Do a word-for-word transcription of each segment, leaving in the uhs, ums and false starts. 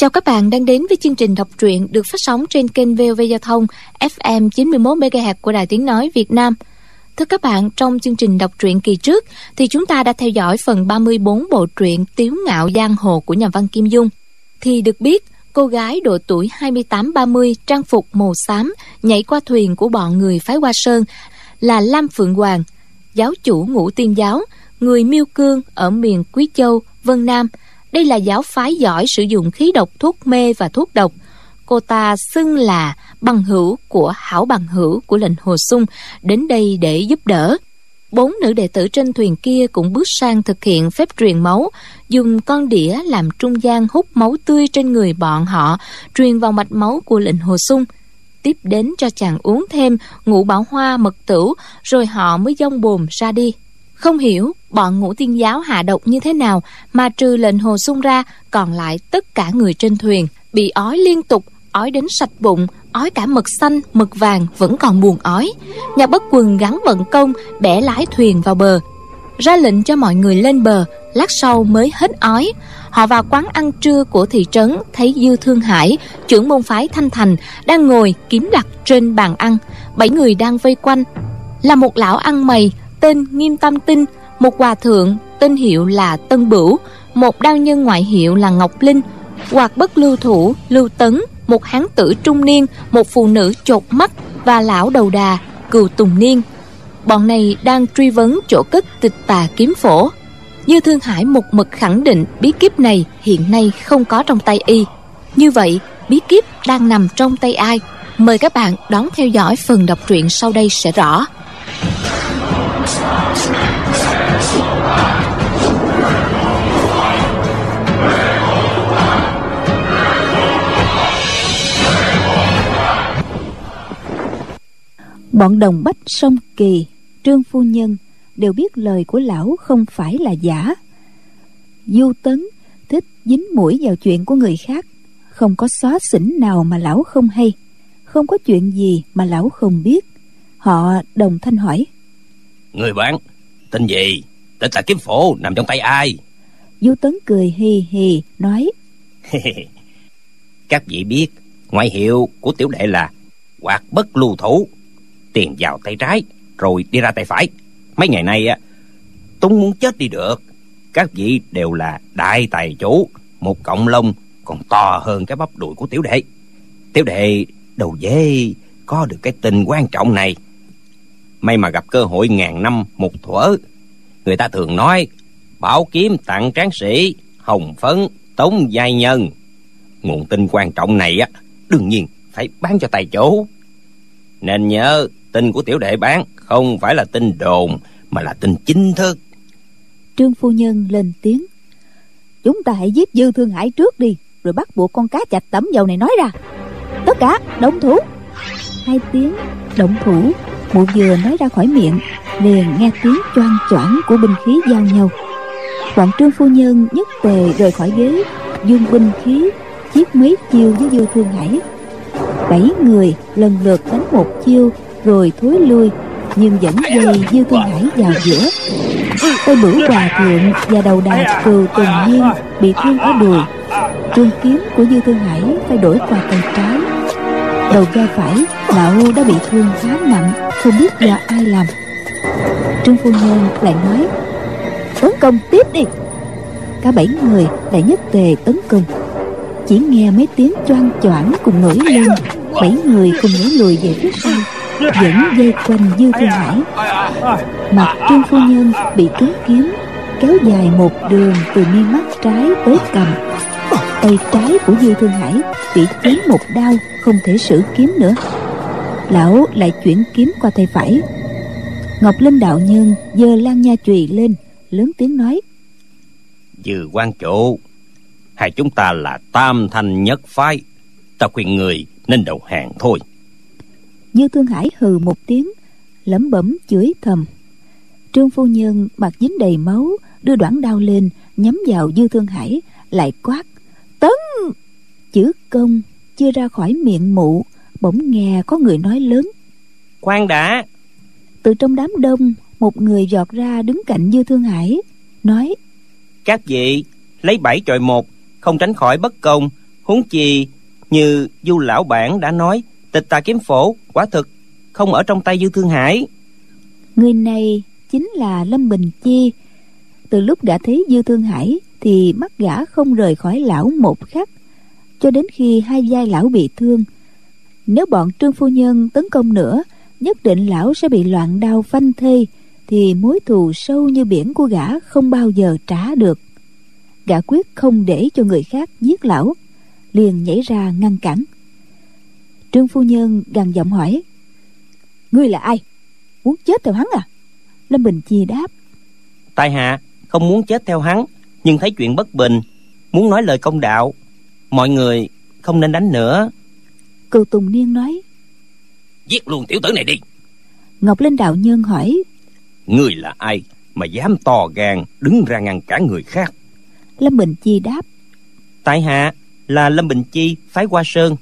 Chào các bạn đang đến với chương trình đọc truyện được phát sóng trên kênh vê o vê Giao thông ép em chín mươi mốt mê ga héc của Đài Tiếng Nói Việt Nam. Thưa các bạn, trong chương trình đọc truyện kỳ trước thì chúng ta đã theo dõi phần ba mươi bốn bộ truyện Tiếu Ngạo Giang Hồ của nhà văn Kim Dung. Thì được biết, cô gái độ tuổi hai mươi tám ba mươi trang phục màu xám nhảy qua thuyền của bọn người phái Hoa Sơn là Lam Phượng Hoàng, giáo chủ Ngũ Tiên Giáo, người Miêu Cương ở miền Quý Châu, Vân Nam. Đây là giáo phái giỏi sử dụng khí độc, thuốc mê và thuốc độc. Cô ta xưng là bằng hữu của hảo bằng hữu của lệnh Hồ Xung, đến đây để giúp đỡ. Bốn nữ đệ tử trên thuyền kia cũng bước sang thực hiện phép truyền máu, dùng con đĩa làm trung gian hút máu tươi trên người bọn họ, truyền vào mạch máu của lệnh Hồ Xung. Tiếp đến cho chàng uống thêm ngũ bảo hoa mật tửu, rồi họ mới dông bồm ra đi. Không hiểu bọn Ngũ Tiên Giáo hạ độc như thế nào mà trừ lệnh Hồ Xung ra, còn lại tất cả người trên thuyền bị ói liên tục, ói đến sạch bụng, ói cả mực xanh, mực vàng vẫn còn buồn ói. Nhà Bất Quần gắng vận công bẻ lái thuyền vào bờ, ra lệnh cho mọi người lên bờ, lát sau mới hết ói. Họ vào quán ăn trưa của thị trấn, thấy Dư Thương Hải, trưởng môn phái Thanh Thành, đang ngồi kiếm lặt trên bàn ăn. Bảy người đang vây quanh là một lão ăn mày tên Nghiêm Tam Tinh, một hòa thượng tên hiệu là Tân Bửu, một đao nhân ngoại hiệu là Ngọc Linh, Hoạt Bất Lưu Thủ Lưu Tấn, một hán tử trung niên, một phụ nữ chột mắt và lão đầu đà Cừu Tùng Niên. Bọn này đang truy vấn chỗ cất Tịch Tà Kiếm Phổ. Dư Thương Hải một mực khẳng định bí kíp này hiện nay không có trong tay y. Như vậy bí kíp đang nằm trong tay ai? Mời các bạn đón theo dõi phần đọc truyện sau đây sẽ rõ. Bọn Đồng Bách, Song Kỳ, Trương phu nhân đều biết lời của lão không phải là giả. Du Tấn thích dính mũi vào chuyện của người khác, không có xóa xỉnh nào mà lão không hay, không có chuyện gì mà lão không biết. Họ đồng thanh hỏi: Người bạn tên gì? Tịch Tà Kiếm Phổ nằm trong tay ai? Du Tấn cười hì hì nói: Các vị biết ngoại hiệu của tiểu đệ là Hoạt Bất Lưu Thủ, tiền vào tay trái rồi đi ra tay phải. Mấy ngày nay á, Túng muốn chết đi được. Các vị đều là đại tài chủ, một cọng lông còn to hơn cái bắp đùi của tiểu đệ. Tiểu đệ đâu dễ có được cái tình quan trọng này. May mà gặp cơ hội ngàn năm một thuở. Người ta thường nói bảo kiếm tặng tráng sĩ, hồng phấn tống giai nhân. Nguồn tin quan trọng này á, đương nhiên phải bán cho tài chủ. Nên nhớ, tin của tiểu đệ bán không phải là tin đồn, mà là tin chính thức. Trương phu nhân lên tiếng: Chúng ta hãy giết Dư Thương Hải trước đi, rồi bắt buộc con cá chạch tẩm dầu này nói ra. Tất cả động thủ. Hai tiếng động thủ mụ vừa nói ra khỏi miệng, liền nghe tiếng choang choảng của binh khí giao nhau. Bọn Trương phu nhân nhất tề rời khỏi ghế, dung binh khí chiết mấy chiêu với Dư Thương Hải. Bảy người lần lượt đánh một chiêu rồi thối lui, nhưng vẫn dây Dư Thương Hải vào giữa. Tay Bửu Hòa Thượng và đầu đà Cừu Tùng Nhiên bị thương ở đùi. Trường kiếm của Dư Thương Hải phải đổi qua tay trái. Đầu vai phải lão đã bị thương khá nặng, không biết do ai làm. Trương phu nhân lại nói: Tấn công tiếp đi. Cả bảy người lại nhất tề tấn công. Chỉ nghe mấy tiếng choang choảng cùng nổi lên, bảy người cùng nhảy lùi về phía sau, vẫn dây quanh Dư Thương Hải. Mặt Trương phu nhân bị trúng kiếm kéo dài một đường từ mi mắt trái tới cằm. Tay trái của Dư Thương Hải bị chém một đao, không thể sử kiếm nữa. Lão lại chuyển kiếm qua tay phải. Ngọc Linh đạo nhân giơ lan nha chùy lên, lớn tiếng nói: Dư quan chủ, hai chúng ta là tam thanh nhất phái, ta khuyên người nên đầu hàng thôi. Dư Thương Hải hừ một tiếng, lẩm bẩm chửi thầm. Trương phu nhân mặt dính đầy máu, đưa đoản đao lên nhắm vào Dư Thương Hải, lại quát: Tấn! Chữ công chưa ra khỏi miệng mụ, bỗng nghe có người nói lớn: Khoan đã! Từ trong đám đông, một người giọt ra đứng cạnh Dư Thương Hải, nói: Các vị lấy bảy chọi một, không tránh khỏi bất công, Huống chi như Du lão bản đã nói, Tịch Tà kiếm phổ quả thực không ở trong tay Dư Thương Hải. Người này chính là Lâm Bình Chi. Từ lúc gã thấy Dư Thương Hải thì mắt gã không rời khỏi lão một khắc, cho đến khi hai vai lão bị thương. Nếu bọn Trương phu nhân tấn công nữa, nhất định lão sẽ bị loạn đao phanh thây, thì mối thù sâu như biển của gã không bao giờ trả được. Gã quyết không để cho người khác giết lão, liền nhảy ra ngăn cản. Trương phu nhân gằn giọng hỏi: Ngươi là ai? Muốn chết theo hắn à? Lâm Bình Chi đáp: Tại hạ không muốn chết theo hắn, nhưng thấy chuyện bất bình, muốn nói lời công đạo. Mọi người không nên đánh nữa. Cừu Tùng Niên nói: Giết luôn tiểu tử này đi. Ngọc Linh đạo nhân hỏi: Ngươi là ai mà dám to gan đứng ra ngăn cản người khác? Lâm Bình Chi đáp: Tại hạ là Lâm Bình Chi, phái Hoa Sơn.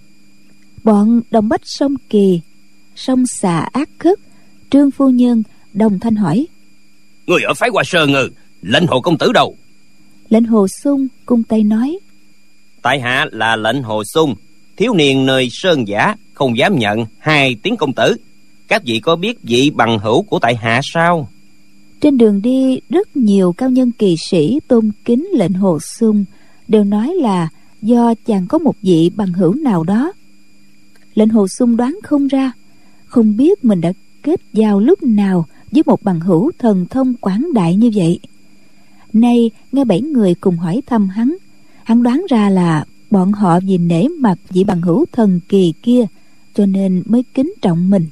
Bọn Đồng Bách Sông Kỳ, Sông Xà Ác Khất, Trương phu nhân đồng thanh hỏi: Người ở phái Hoa Sơn ư? Lệnh Hồ công tử đâu? Lệnh Hồ Sung cung tay nói: Tại hạ là Lệnh Hồ Sung, thiếu niên nơi Sơn Giả, không dám nhận hai tiếng công tử. Các vị có biết vị bằng hữu của tại hạ sao? Trên đường đi, rất nhiều cao nhân kỳ sĩ tôn kính Lệnh Hồ Sung, đều nói là do chàng có một vị bằng hữu nào đó. Lệnh Hồ Sung đoán không ra, không biết mình đã kết giao lúc nào với một bằng hữu thần thông quảng đại như vậy. Nay nghe bảy người cùng hỏi thăm hắn, hắn đoán ra là bọn họ vì nể mặt vị bằng hữu thần kỳ kia, cho nên mới kính trọng mình.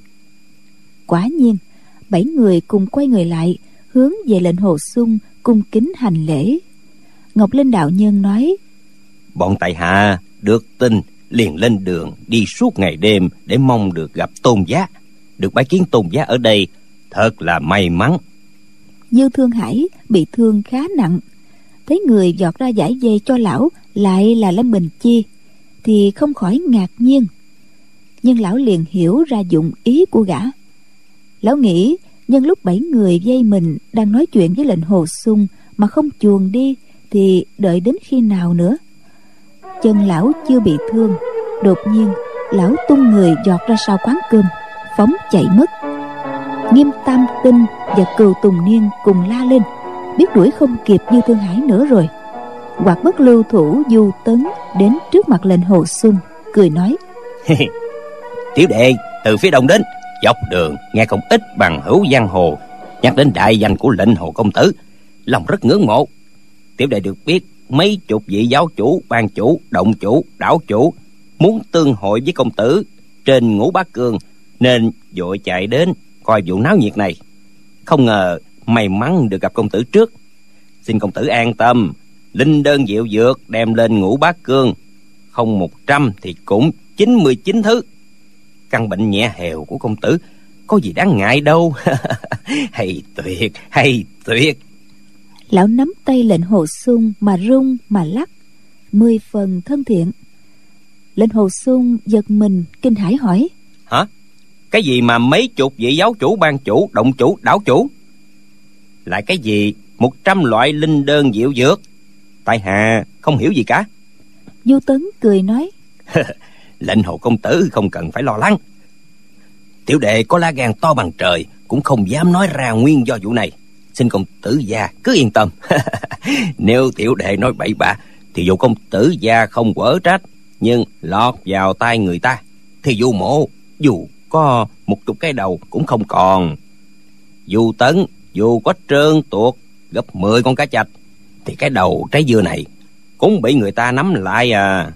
Quả nhiên, bảy người cùng quay người lại, hướng về Lệnh Hồ Sung cung kính hành lễ. Ngọc Linh đạo nhân nói: Bọn tại hạ được tin liền lên đường đi suốt ngày đêm để mong được gặp Tôn giá. Được bái kiến Tôn giá ở đây thật là may mắn. Dư Thương Hải bị thương khá nặng, thấy người giọt ra giải dây cho lão lại là Lâm Bình Chi thì không khỏi ngạc nhiên. Nhưng lão liền hiểu ra dụng ý của gã. Lão nghĩ nhân lúc bảy người vây mình đang nói chuyện với Lệnh Hồ Sung mà không chuồn đi thì đợi đến khi nào nữa. Chân lão chưa bị thương, đột nhiên lão tung người giọt ra sau quán cơm, phóng chạy mất. Nghiêm Tam Tinh và Cừu Tùng Niên cùng la lên, biết đuổi không kịp Dư Thương Hải nữa rồi. Hoặc bất lưu thủ Du Tấn đến trước mặt Lệnh Hồ Sung, cười nói: Tiểu đệ từ phía đông đến, dọc đường nghe không ít bằng hữu giang hồ nhắc đến đại danh của Lệnh Hồ công tử, lòng rất ngưỡng mộ. Tiểu đệ được biết mấy chục vị giáo chủ, ban chủ, động chủ, đảo chủ muốn tương hội với công tử trên Ngũ Bá Cương, nên vội chạy đến coi vụ náo nhiệt này. Không ngờ may mắn được gặp công tử trước. Xin công tử an tâm, linh đơn diệu dược đem lên Ngũ Bá Cương, không một trăm thì cũng chín mươi chín thứ. Căn bệnh nhẹ hèo của công tử có gì đáng ngại đâu. Hay tuyệt, hay tuyệt. Lão nắm tay Lệnh Hồ Sung mà rung mà lắc, mười phần thân thiện. Lệnh Hồ Sung giật mình kinh hãi hỏi: Hả? Cái gì mà mấy chục vị giáo chủ, ban chủ, động chủ, đảo chủ? Lại cái gì một trăm loại linh đơn diệu dược? Tại hạ không hiểu gì cả. Du Tấn cười nói: Lệnh Hồ công tử không cần phải lo lắng. Tiểu đệ có lá gan to bằng trời cũng không dám nói ra nguyên do vụ này. Xin công tử gia cứ yên tâm. Nếu tiểu đệ nói bậy bạ thì dù công tử gia không quở trách, nhưng lọt vào tay người ta thì dù mộ dù có một chục cái đầu cũng không còn. Dù Tấn dù có trơn tuột gấp mười con cá chạch thì cái đầu trái dưa này cũng bị người ta nắm lại à.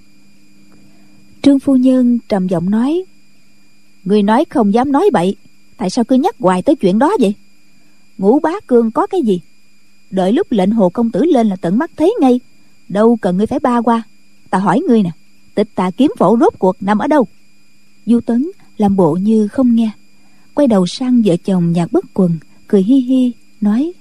Trương phu nhân trầm giọng nói: Người nói không dám nói bậy, tại sao cứ nhắc hoài tới chuyện đó vậy? Ngũ Bá Cương có cái gì? Đợi lúc Lệnh Hồ công tử lên là tận mắt thấy ngay, đâu cần ngươi phải ba qua. Ta hỏi ngươi nè, Tịch Tà kiếm phổ rốt cuộc nằm ở đâu? Du Tấn làm bộ như không nghe, quay đầu sang vợ chồng Nhạc Bất Quần, cười hi hi nói: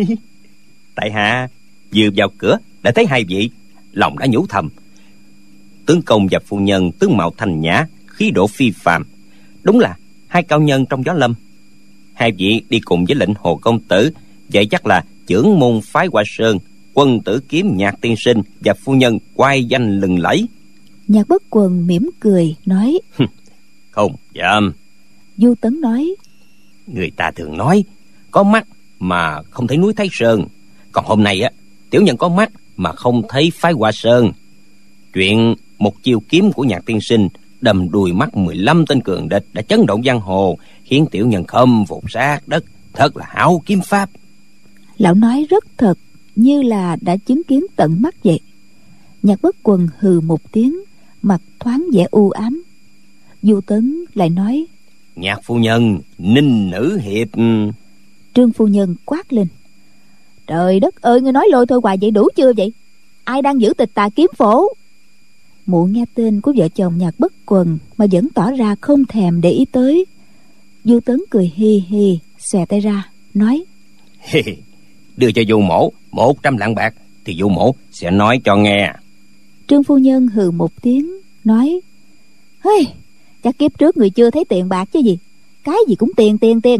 Tại hạ vừa vào cửa đã thấy hai vị, lòng đã nhủ thầm. Tướng công và phu nhân tướng mạo thanh nhã, khí độ phi phàm, đúng là hai cao nhân trong gió lâm. Hai vị đi cùng với Lệnh Hồ công tử, vậy chắc là trưởng môn phái Hoa Sơn, quân tử kiếm Nhạc tiên sinh và phu nhân quay danh lừng lẫy. Nhạc Bất Quần mỉm cười nói: Không dám. Du Tấn nói: Người ta thường nói có mắt mà không thấy núi Thái Sơn, còn hôm nay á, tiểu nhân có mắt mà không thấy phái Hoa Sơn. Chuyện một chiêu kiếm của Nhạc tiên sinh đâm đùi mắt mười lăm tên cường địch đã chấn động giang hồ, khiến tiểu nhân khâm phục sát đất, thật là hảo kiếm pháp. Lão nói rất thật, như là đã chứng kiến tận mắt vậy. Nhạc Bất Quần hừ một tiếng, mặt thoáng vẻ u ám. Du Tấn lại nói: Nhạc phu nhân, ninh nữ hiệp. Trương phu nhân quát lên: Trời đất ơi, ngươi nói lôi thôi hoài vậy đủ chưa vậy? Ai đang giữ tịch tà kiếm phổ? Mụ nghe tên của vợ chồng Nhạc Bất Quần mà vẫn tỏ ra không thèm để ý tới. Du Tấn cười hi hi, xòe tay ra nói: Đưa cho Du mổ một trăm lạng bạc thì Du mổ sẽ nói cho nghe. Trương phu nhân hừ một tiếng nói: Hey, chắc kiếp trước người chưa thấy tiền bạc chứ gì, cái gì cũng tiền tiền tiền.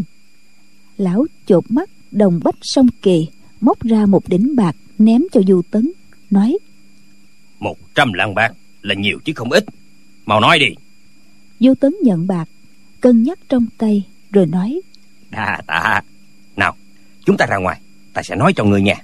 Lão chột mắt đồng bách song kỳ, móc ra một đỉnh bạc ném cho Du Tấn, nói: Một trăm lạng bạc là nhiều chứ không ít, mau nói đi. Du Tấn nhận bạc, cân nhắc trong tay rồi nói: Đa tạ. Nào, chúng ta ra ngoài, ta sẽ nói cho người nghe.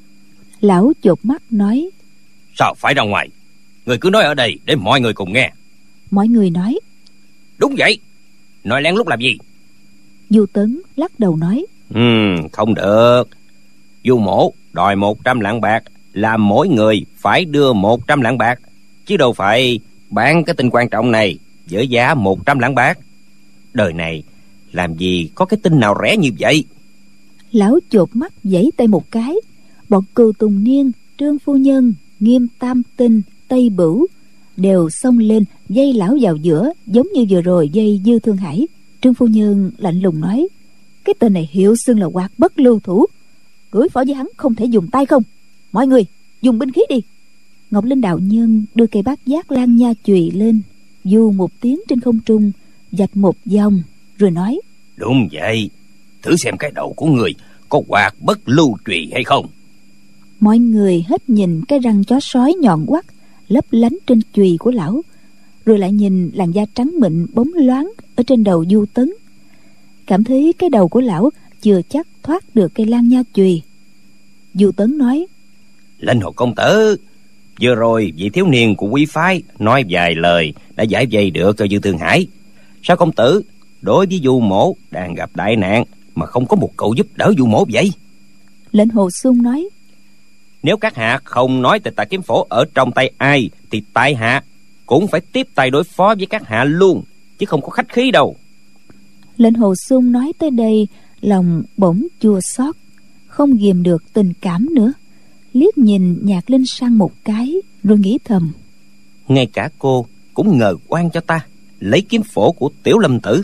Lão chột mắt nói: Sao phải ra ngoài? Người cứ nói ở đây để mọi người cùng nghe. Mọi người nói: Đúng vậy, nói lén lút làm gì? Du Tấn lắc đầu nói: Ừ, không được. Du mổ đòi một trăm lạng bạc, làm mỗi người phải đưa một trăm lạng bạc, chứ đâu phải bán cái tin quan trọng này với giá một trăm lạng bạc. Đời này làm gì có cái tin nào rẻ như vậy? Lão chột mắt giãy tay một cái, bọn Cừu Tùng Niên, Trương phu nhân, Nghiêm Tam Tinh, Tây Bửu đều xông lên dây lão vào giữa, giống như vừa rồi dây Dư Thương Hải. Trương phu nhân lạnh lùng nói: Cái tên này hiệu xưng là Hoạt Bất Lưu Thủ, đối phó với hắn không thể dùng tay không. Mọi người dùng binh khí đi. Ngọc Linh đạo nhân đưa cây bát giác lan nha chùy lên, du một tiếng trên không trung, vạch một vòng rồi nói: Đúng vậy, thử xem cái đầu của người có Hoạt Bất Lưu chùy hay không. Mọi người hết nhìn cái răng chó sói nhọn quắt lấp lánh trên chùy của lão, rồi lại nhìn làn da trắng mịn bóng loáng ở trên đầu Du Tấn, cảm thấy cái đầu của lão chưa chắc thoát được cây lan nha chùy. Du Tấn nói: Lệnh Hồ công tử, vừa rồi vị thiếu niên của quý phái nói vài lời đã giải vây được cho Dư Thương Hải. Sao công tử đối với Du mổ đang gặp đại nạn mà không có một cậu giúp đỡ Du mổ vậy? Lệnh Hồ Xuân nói: Nếu các hạ không nói tịch tà kiếm phổ ở trong tay ai thì tại hạ cũng phải tiếp tay đối phó với các hạ luôn, chứ không có khách khí đâu. Lệnh Hồ Xuân nói tới đây, lòng bỗng chua xót, không ghìm được tình cảm nữa, liếc nhìn Nhạc Linh sang một cái rồi nghĩ thầm: Ngay cả cô cũng ngờ oan cho ta lấy kiếm phổ của Tiểu Lâm tử.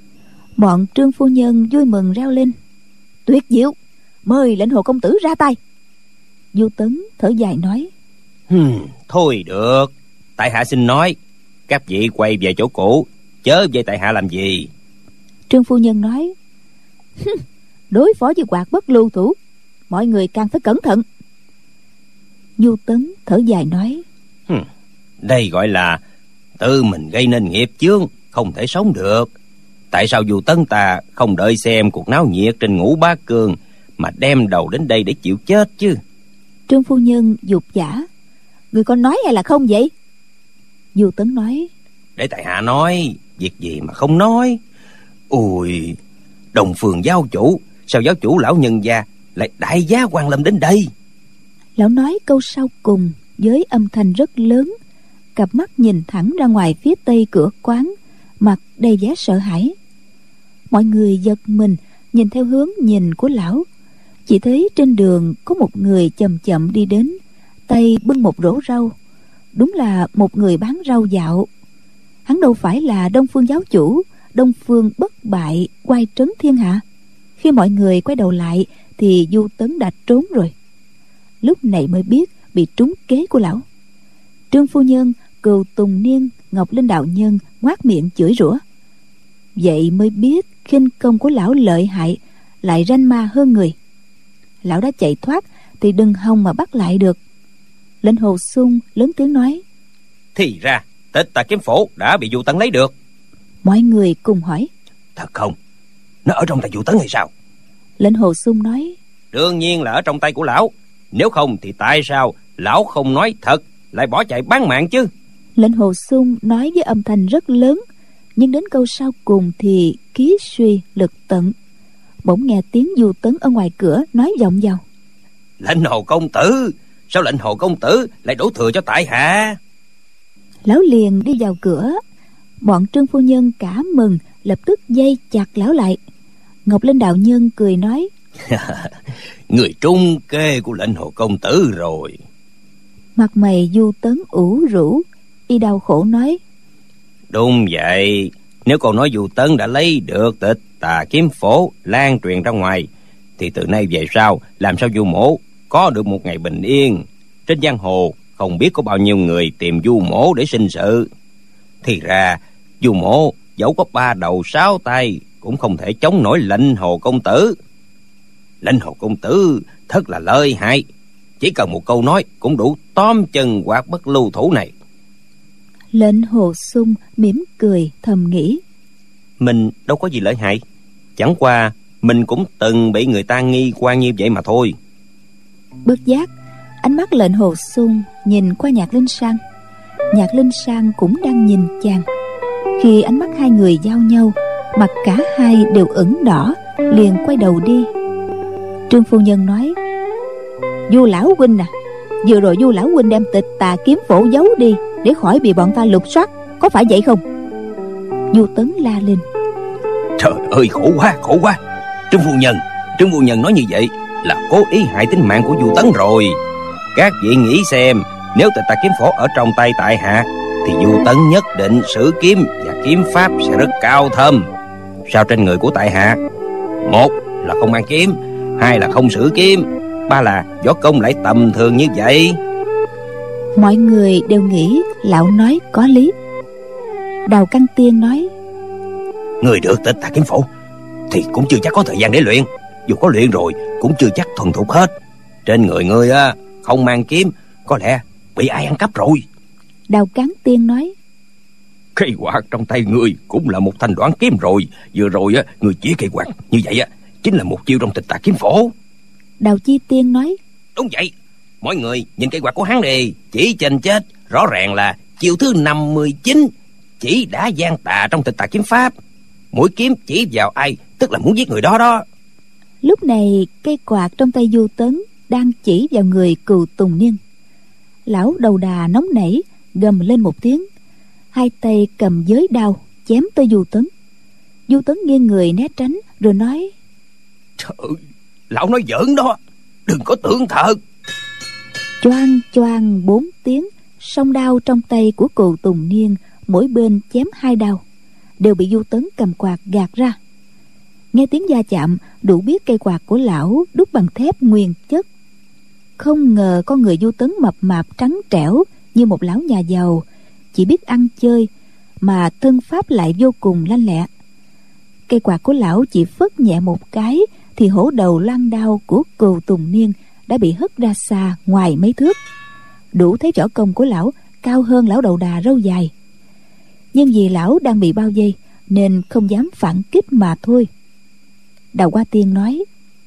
Bọn Trương phu nhân vui mừng reo lên: Tuyệt diệu, mời Lệnh Hồ công tử ra tay. Du Tấn thở dài nói: hmm, Thôi được, tại hạ xin nói, các vị quay về chỗ cũ, chớ về tại hạ làm gì. Trương phu nhân nói: Đối phó với Hoạt Bất Lưu Thủ, mọi người càng phải cẩn thận. Du Tấn thở dài nói: hmm, Đây gọi là tự mình gây nên nghiệp chướng, không thể sống được. Tại sao Du Tấn ta không đợi xem cuộc náo nhiệt trên Ngũ Bá Cường mà đem đầu đến đây để chịu chết chứ? Trương phu nhân dục giả: Người có nói hay là không vậy? Du Tấn nói: Để tại hạ nói, việc gì mà không nói. Ôi, Đồng Phường giáo chủ, sao giáo chủ lão nhân gia lại đại giá quan lâm đến đây? Lão nói câu sau cùng với âm thanh rất lớn, cặp mắt nhìn thẳng ra ngoài phía tây cửa quán, mặt đầy vẻ sợ hãi. Mọi người giật mình nhìn theo hướng nhìn của lão, chỉ thấy trên đường có một người chậm chậm đi đến, tay bưng một rổ rau. Đúng là một người bán rau dạo. Hắn đâu phải là Đông Phương giáo chủ, Đông Phương bất bại, oai trấn thiên hạ. Khi mọi người quay đầu lại thì Du Tấn đã trốn rồi. Lúc này mới biết bị trúng kế của lão. Trương phu nhân, Cừu Tùng Niên, Ngọc Linh đạo nhân ngoác miệng chửi rủa. Vậy mới biết khinh công của lão lợi hại, lại ranh ma hơn người. Lão đã chạy thoát thì đừng hòng mà bắt lại được. Lệnh Hồ Xuân lớn tiếng nói: Thì ra Tịch Tà Kiếm Phổ đã bị Du Tấn lấy được. Mọi người cùng hỏi: Thật không? Nó ở trong tay Du Tấn hay sao? Lệnh Hồ Xung nói: Đương nhiên là ở trong tay của lão. Nếu không thì tại sao lão không nói thật, lại bỏ chạy bán mạng chứ? Lệnh Hồ Xung nói với âm thanh rất lớn, nhưng đến câu sau cùng thì khí suy lực tận. Bỗng nghe tiếng Du Tấn ở ngoài cửa nói vọng vào: Lệnh Hồ công tử, sao lệnh Hồ công tử lại đổ thừa cho tại hạ? Lão liền đi vào cửa. Bọn Trương phu nhân cả mừng, lập tức dây chặt lão lại. Ngọc Linh đạo nhân cười nói: Người trung kê của lệnh Hồ công tử rồi. Mặt mày Du Tấn ủ rũ, y đau khổ nói: Đúng vậy, nếu còn nói Du Tấn đã lấy được Tịch Tà Kiếm Phổ lan truyền ra ngoài, thì từ nay về sau làm sao Du mỗ có được một ngày bình yên? Trên giang hồ không biết có bao nhiêu người tìm Du mỗ để sinh sự. Thì ra Du mỗ dẫu có ba đầu sáu tay cũng không thể chống nổi lệnh Hồ công tử. Lệnh Hồ công tử thật là lợi hại, chỉ cần một câu nói cũng đủ tóm chân Hoạt Bất Lưu Thủ này. Lệnh Hồ Xung mỉm cười thầm nghĩ: Mình đâu có gì lợi hại, chẳng qua mình cũng từng bị người ta nghi quan như vậy mà thôi. Bất giác ánh mắt Lệnh Hồ Xung nhìn qua Nhạc Linh Sang. Nhạc Linh Sang cũng đang nhìn chàng. Khi ánh mắt hai người giao nhau, mặt cả hai đều ửng đỏ, liền quay đầu đi. Trương phu nhân nói: Du lão huynh à, vừa rồi Du lão huynh đem Tịch Tà Kiếm Phổ giấu đi để khỏi bị bọn ta lục soát, có phải vậy không? Du Tấn la lên: Trời ơi, khổ quá, khổ quá. Trương phu nhân, Trương phu nhân nói như vậy là cố ý hại tính mạng của Du Tấn rồi. Các vị nghĩ xem, nếu Tịch Tà Kiếm Phổ ở trong tay tại hạ, thì Du Tấn nhất định sử kiếm và kiếm pháp sẽ rất cao thâm. Sao trên người của tại hạ, một là không mang kiếm, hai là không sử kiếm, ba là võ công lại tầm thường như vậy? Mọi người đều nghĩ lão nói có lý. Đào Căn Tiên nói: Người được Tịch Tà Kiếm Phổ thì cũng chưa chắc có thời gian để luyện, dù có luyện rồi cũng chưa chắc thuần thục hết. Trên người ngươi á không mang kiếm, có lẽ bị ai ăn cắp rồi. Đào Cán Tiên nói: Cây quạt trong tay ngươi cũng là một thanh đoán kiếm rồi. Vừa rồi á ngươi chỉ cây quạt như vậy á chính là một chiêu trong Tịch Tà Kiếm Phổ. Đào Chi Tiên nói: Đúng vậy, mọi người nhìn cây quạt của hắn đi, chỉ chênh chết rõ ràng là chiêu thứ năm mươi chín, chỉ đã gian tà trong Tịch Tà Kiếm Pháp. Mũi kiếm chỉ vào ai tức là muốn giết người đó đó. Lúc này cây quạt trong tay Du Tấn đang chỉ vào người Cừu Tùng Niên. Lão đầu đà nóng nảy gầm lên một tiếng, hai tay cầm giới đao chém tới Du Tấn. Du Tấn nghiêng người né tránh rồi nói: Trời ơi, lão nói giỡn đó, đừng có tưởng thật. Choang choang bốn tiếng, song đao trong tay của Cừu Tùng Niên mỗi bên chém hai đao, đều bị Du Tấn cầm quạt gạt ra. Nghe tiếng va chạm đủ biết cây quạt của lão đúc bằng thép nguyên chất. Không ngờ con người Du Tấn mập mạp trắng trẻo như một lão nhà giàu, chỉ biết ăn chơi mà thân pháp lại vô cùng lanh lẹ. Cây quạt của lão chỉ phất nhẹ một cái thì hổ đầu loan đao của Cừu Tùng Niên đã bị hất ra xa ngoài mấy thước. Đủ thấy võ công của lão cao hơn lão đầu đà râu dài. Nhưng vì lão đang bị bao vây nên không dám phản kích mà thôi. Đào Hoa Tiên nói: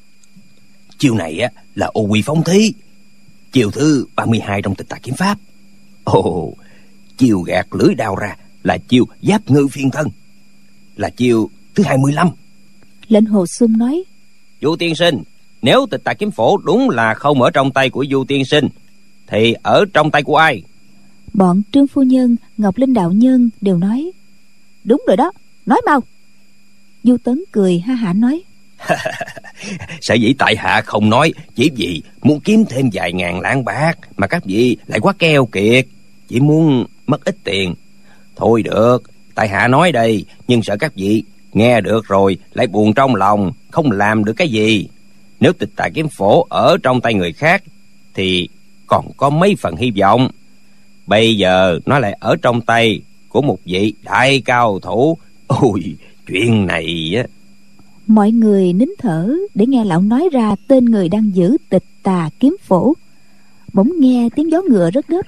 Chiêu này á là ô quy phong thí, chiêu thứ ba mươi hai trong Tịch Tà Kiếm Pháp. Ồ, chiêu gạt lưỡi đao ra là chiêu giáp ngư phiên thân, là chiêu thứ hai mươi lăm. Lệnh Hồ Xuân nói: Du tiên sinh, nếu Tịch Tà Kiếm Phổ đúng là không ở trong tay của Du tiên sinh, thì ở trong tay của ai? Bọn Trương phu nhân, Ngọc Linh đạo nhân đều nói: Đúng rồi đó, nói mau. Du Tấn cười ha hả nói: Sở dĩ tại hạ không nói chỉ vì muốn kiếm thêm vài ngàn lạng bạc, mà các vị lại quá keo kiệt, chỉ muốn mất ít tiền. Thôi được, tại hạ nói đây, nhưng sợ các vị nghe được rồi lại buồn trong lòng, không làm được cái gì. Nếu Tịch Tà Kiếm Phổ ở trong tay người khác thì còn có mấy phần hy vọng. Bây giờ nó lại ở trong tay của một vị đại cao thủ. Ôi, chuyện này á. Mọi người nín thở để nghe lão nói ra tên người đang giữ Tịch Tà Kiếm Phổ. Bỗng nghe tiếng gió ngựa rất gấp,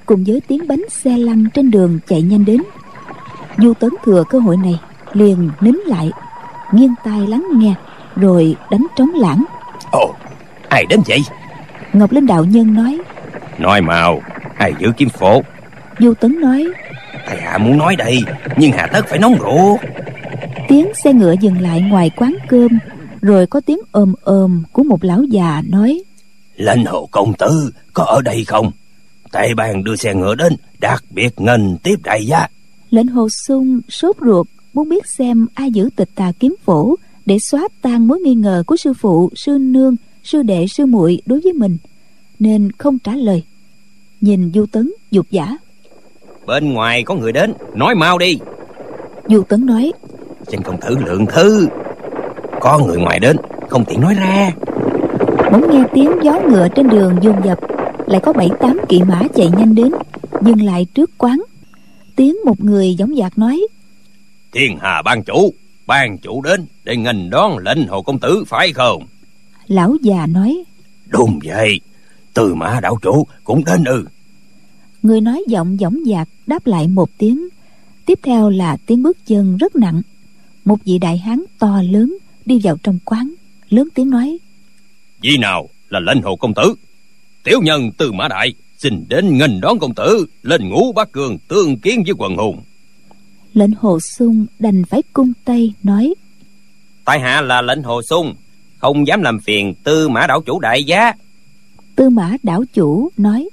cùng với tiếng bánh xe lăn trên đường chạy nhanh đến. Du Tấn thừa cơ hội này liền nín lại, nghiêng tai lắng nghe, rồi đánh trống lãng. Ồ, ai đến vậy? Ngọc Linh đạo nhân nói. Nói mau, ai giữ kiếm phổ? Du Tấn nói. Thầy hạ muốn nói đây, nhưng hà tất phải nóng ruột. Tiếng xe ngựa dừng lại ngoài quán cơm, rồi có tiếng ồm ồm của một lão già nói: Lệnh Hồ công tử có ở đây không? Tề bang đưa xe ngựa đến, đặc biệt nghênh tiếp đại gia. Lệnh Hồ Sung sốt ruột muốn biết xem ai giữ tịch tà kiếm phổ để xóa tan mối nghi ngờ của sư phụ, sư nương, sư đệ, sư muội đối với mình, nên không trả lời. Nhìn Du Tấn dục giả: Bên ngoài có người đến, nói mau đi. Du Tấn nói: Xin công tử lượng thứ, có người ngoài đến, không tiện nói ra. Bỗng nghe tiếng gió ngựa trên đường dồn dập, lại có bảy tám kỵ mã chạy nhanh đến, dừng lại trước quán. Tiếng một người dõng dạc nói: Thiên Hà ban chủ, ban chủ đến để nghênh đón Lệnh Hồ công tử phải không? Lão già nói: Đúng vậy, Tư Mã đảo chủ cũng đến ư? Người nói giọng dõng dạc đáp lại một tiếng. Tiếp theo là tiếng bước chân rất nặng. Một vị đại hán to lớn đi vào trong quán, lớn tiếng nói: Vị nào là Lệnh Hồ công tử? Tiểu nhân Tư Mã Đại xin đến nghênh đón công tử lên Ngũ Bát Cường tương kiến với quần hùng. Lệnh Hồ Sung đành phải cung tay nói: Tại hạ là Lệnh Hồ Sung, không dám làm phiền Tư Mã đảo chủ đại giá. Tư Mã đảo chủ nói: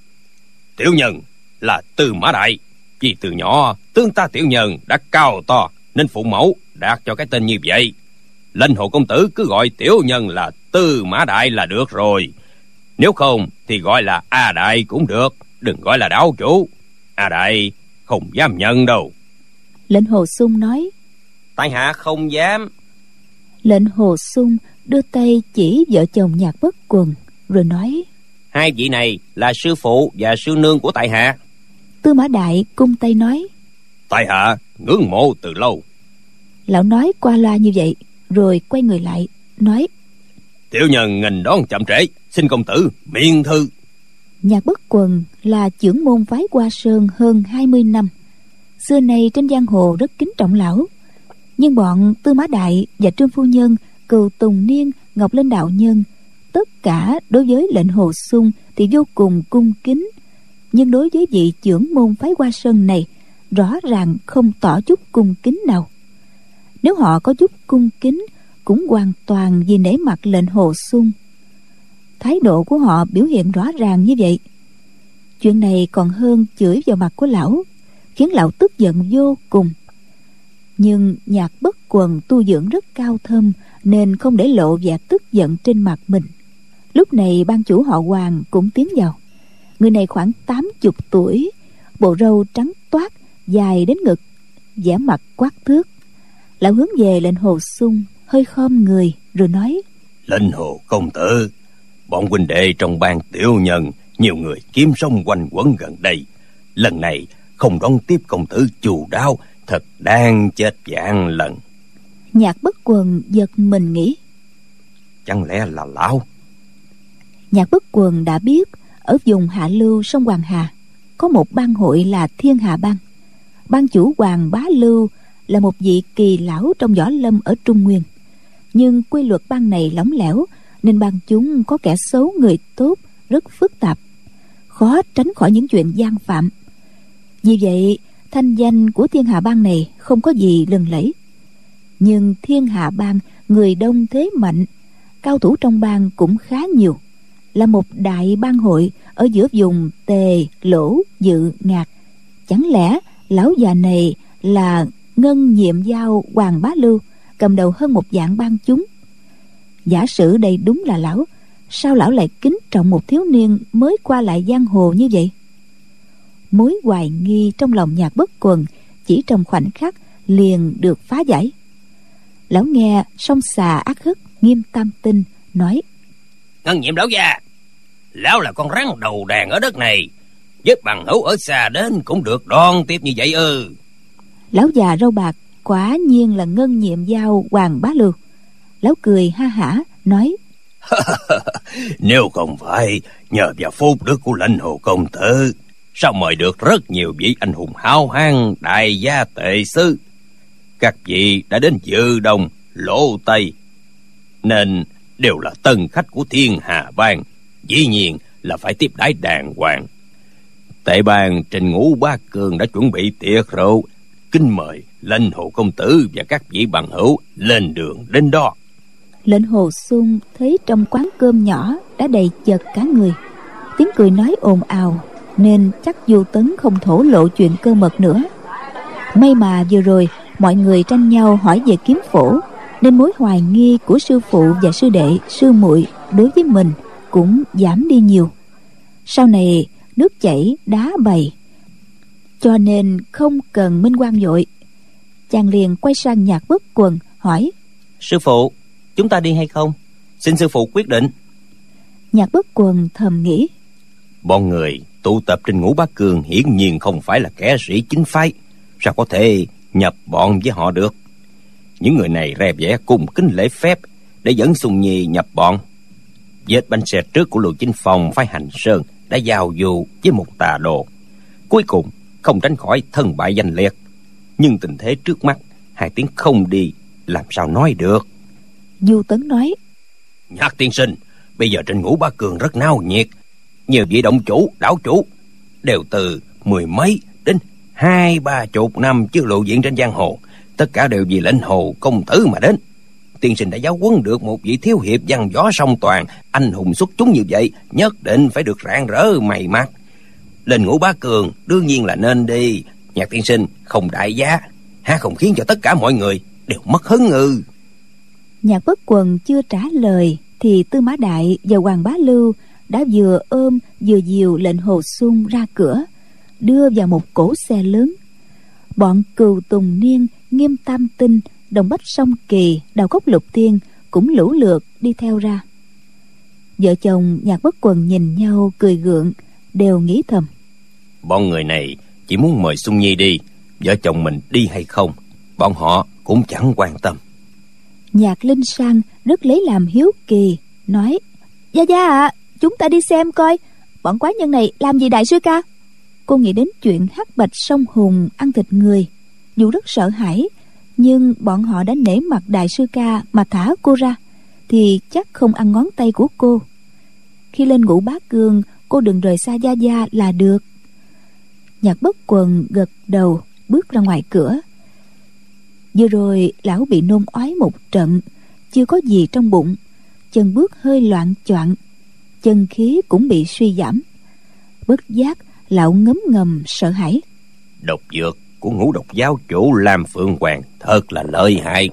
Tiểu nhân là Tư Mã Đại, vì từ nhỏ tướng ta tiểu nhân đã cao to nên phụ mẫu đặt cho cái tên như vậy. Lệnh Hồ công tử cứ gọi tiểu nhân là Tư Mã Đại là được rồi. Nếu không thì gọi là A Đại cũng được, đừng gọi là đảo chủ. A Đại không dám nhận đâu. Lệnh Hồ Sung nói: Tại hạ không dám. Lệnh Hồ Sung đưa tay chỉ vợ chồng Nhạc Bất Quần, rồi nói: Hai vị này là sư phụ và sư nương của tại hạ. Tư Mã Đại cung tay nói: Tại hạ ngưỡng mộ từ lâu. Lão nói qua loa như vậy, rồi quay người lại nói: Tiểu nhân nghênh đón chậm trễ, xin công tử miễn thư. Nhạc Bất Quần là trưởng môn phái Hoa Sơn hơn hai mươi năm, xưa nay trên giang hồ rất kính trọng lão. Nhưng bọn Tư Mã Đại và Trương phu nhân, Cừu Tùng Niên, Ngọc Linh đạo nhân, tất cả đối với Lệnh Hồ Sung thì vô cùng cung kính, nhưng đối với vị trưởng môn phái Hoa Sơn này rõ ràng không tỏ chút cung kính nào. Nếu họ có chút cung kính cũng hoàn toàn vì nể mặt Lệnh Hồ Sung. Thái độ của họ biểu hiện rõ ràng như vậy. Chuyện này còn hơn chửi vào mặt của lão, khiến lão tức giận vô cùng. Nhưng Nhạc Bất Quần tu dưỡng rất cao thâm, nên không để lộ vẻ tức giận trên mặt mình. Lúc này ban chủ họ Hoàng cũng tiến vào. Người này khoảng tám chục tuổi, bộ râu trắng toát dài đến ngực, vẻ mặt quát thước. Lão hướng về Lệnh Hồ Sung, hơi khom người rồi nói: Lệnh Hồ công tử, bọn huynh đệ trong ban tiểu nhân nhiều người kiếm sống quanh quẩn gần đây, lần này không đón tiếp công tử chu đáo, thật đang chết vạn lần. Nhạc Bất Quần giật mình nghĩ: Chẳng lẽ là lão? Nhạc Bất Quần đã biết ở vùng hạ lưu sông Hoàng Hà có một bang hội là Thiên Hà Bang. Ban chủ Hoàng Bá Lưu là một vị kỳ lão trong võ lâm ở Trung Nguyên, nhưng quy luật bang này lỏng lẻo, nên bang chúng có kẻ xấu người tốt rất phức tạp, khó tránh khỏi những chuyện gian phạm. Vì vậy thanh danh của Thiên Hà Bang này không có gì lừng lẫy. Nhưng Thiên Hà Bang người đông thế mạnh, cao thủ trong bang cũng khá nhiều, là một đại bang hội ở giữa vùng Tề, Lỗ, Dự, Ngạc. Chẳng lẽ lão già này là Ngân Nhiệm Giao Hoàng Bá Lưu, cầm đầu hơn một vạn bang chúng? Giả sử đây đúng là lão, sao lão lại kính trọng một thiếu niên mới qua lại giang hồ như vậy? Mối hoài nghi trong lòng Nhạc Bất Quần chỉ trong khoảnh khắc liền được phá giải. Lão nghe song xà ác hức Nghiêm Tam Tinh nói: Ngân Nhiệm lão già, lão là con rắn đầu đàn ở đất này, giúp bằng hữu ở xa đến cũng được đón tiếp như vậy ư? Lão già râu bạc quả nhiên là Ngân Nhiệm Giao Hoàng Bá Lưu. Lão cười ha hả nói: Nếu không phải nhờ vào phúc đức của Lệnh Hồ công tử, sao mời được rất nhiều vị anh hùng hào hán đại gia tệ sư. Các vị đã đến Dự Đông, Lỗ Tây, nên đều là tân khách của Thiên Hà Bang, dĩ nhiên là phải tiếp đãi đàng hoàng. Tệ bang Trình Ngũ Bá Cường đã chuẩn bị tiệc rượu, kính mời Lệnh Hồ công tử và các vị bằng hữu lên đường đến đó. Lệnh Hồ Xuân thấy trong quán cơm nhỏ đã đầy chật cả người, tiếng cười nói ồn ào, nên chắc Du Tấn không thổ lộ chuyện cơ mật nữa. May mà vừa rồi mọi người tranh nhau hỏi về kiếm phổ, nên mối hoài nghi của sư phụ và sư đệ, sư muội đối với mình cũng giảm đi nhiều. Sau này nước chảy đá bày, cho nên không cần minh quan vội. Chàng liền quay sang Nhạc Bất Quần hỏi: Sư phụ, chúng ta đi hay không? Xin sư phụ quyết định. Nhạc Bất Quần thầm nghĩ: Bọn người tụ tập trên Ngũ Bá Cường hiển nhiên không phải là kẻ sĩ chính phái, sao có thể nhập bọn với họ được? Những người này rè vẻ cung kính lễ phép để dẫn Xuân Nhi nhập bọn. Vết bánh xe trước của Lưu Chính Phong phái Hành Sơn đã giao du với một tà đồ, cuối cùng không tránh khỏi thân bại danh liệt. Nhưng tình thế trước mắt, hai tiếng không đi làm sao nói được. Du Tấn nói: Nhạc tiên sinh, bây giờ trên Ngũ Bá Cường rất náo nhiệt, nhiều vị động chủ, đảo chủ đều từ mười mấy đến hai ba chục năm chưa lộ diện trên giang hồ, tất cả đều vì Lệnh Hồ công tử mà đến. Tiên sinh đã giáo huấn được một vị thiếu hiệp văn võ song toàn, anh hùng xuất chúng như vậy, nhất định phải được rạng rỡ mày mắt. Lên Ngũ Bá Cường đương nhiên là nên đi. Nhạc tiên sinh không đại giá, há không khiến cho tất cả mọi người đều mất hứng ư? Nhạc Bất Quần chưa trả lời thì Tư Mã Đại và Hoàng Bá Lưu đã vừa ôm vừa dìu Lệnh Hồ Xuân ra cửa, đưa vào một cỗ xe lớn. Bọn Cừu Tùng Niên, Nghiêm Tam Tinh, Đồng Bách Song Kỳ, Đào Cốc Lục Tiên cũng lũ lượt đi theo ra. Vợ chồng Nhạc Bất Quần nhìn nhau cười gượng, đều nghĩ thầm: Bọn người này chỉ muốn mời Xuân Nhi đi, vợ chồng mình đi hay không, bọn họ cũng chẳng quan tâm. Nhạc Linh Sang rất lấy làm hiếu kỳ, nói: Gia Gia ạ, à, chúng ta đi xem coi bọn quái nhân này làm gì đại sư ca. Cô nghĩ đến chuyện hắc bạch song hùng ăn thịt người, dù rất sợ hãi, nhưng bọn họ đã nể mặt đại sư ca mà thả cô ra, thì chắc không ăn ngón tay của cô. Khi lên Ngũ Bá Cường, cô đừng rời xa Gia Gia là được. Nhạc Bất Quần gật đầu, bước ra ngoài cửa. Vừa rồi lão bị nôn ói một trận, chưa có gì trong bụng, chân bước hơi loạn choạng, chân khí cũng bị suy giảm. Bất giác lão ngấm ngầm sợ hãi. Độc dược của Ngũ Độc giáo chủ Lam Phượng Hoàng thật là lợi hại.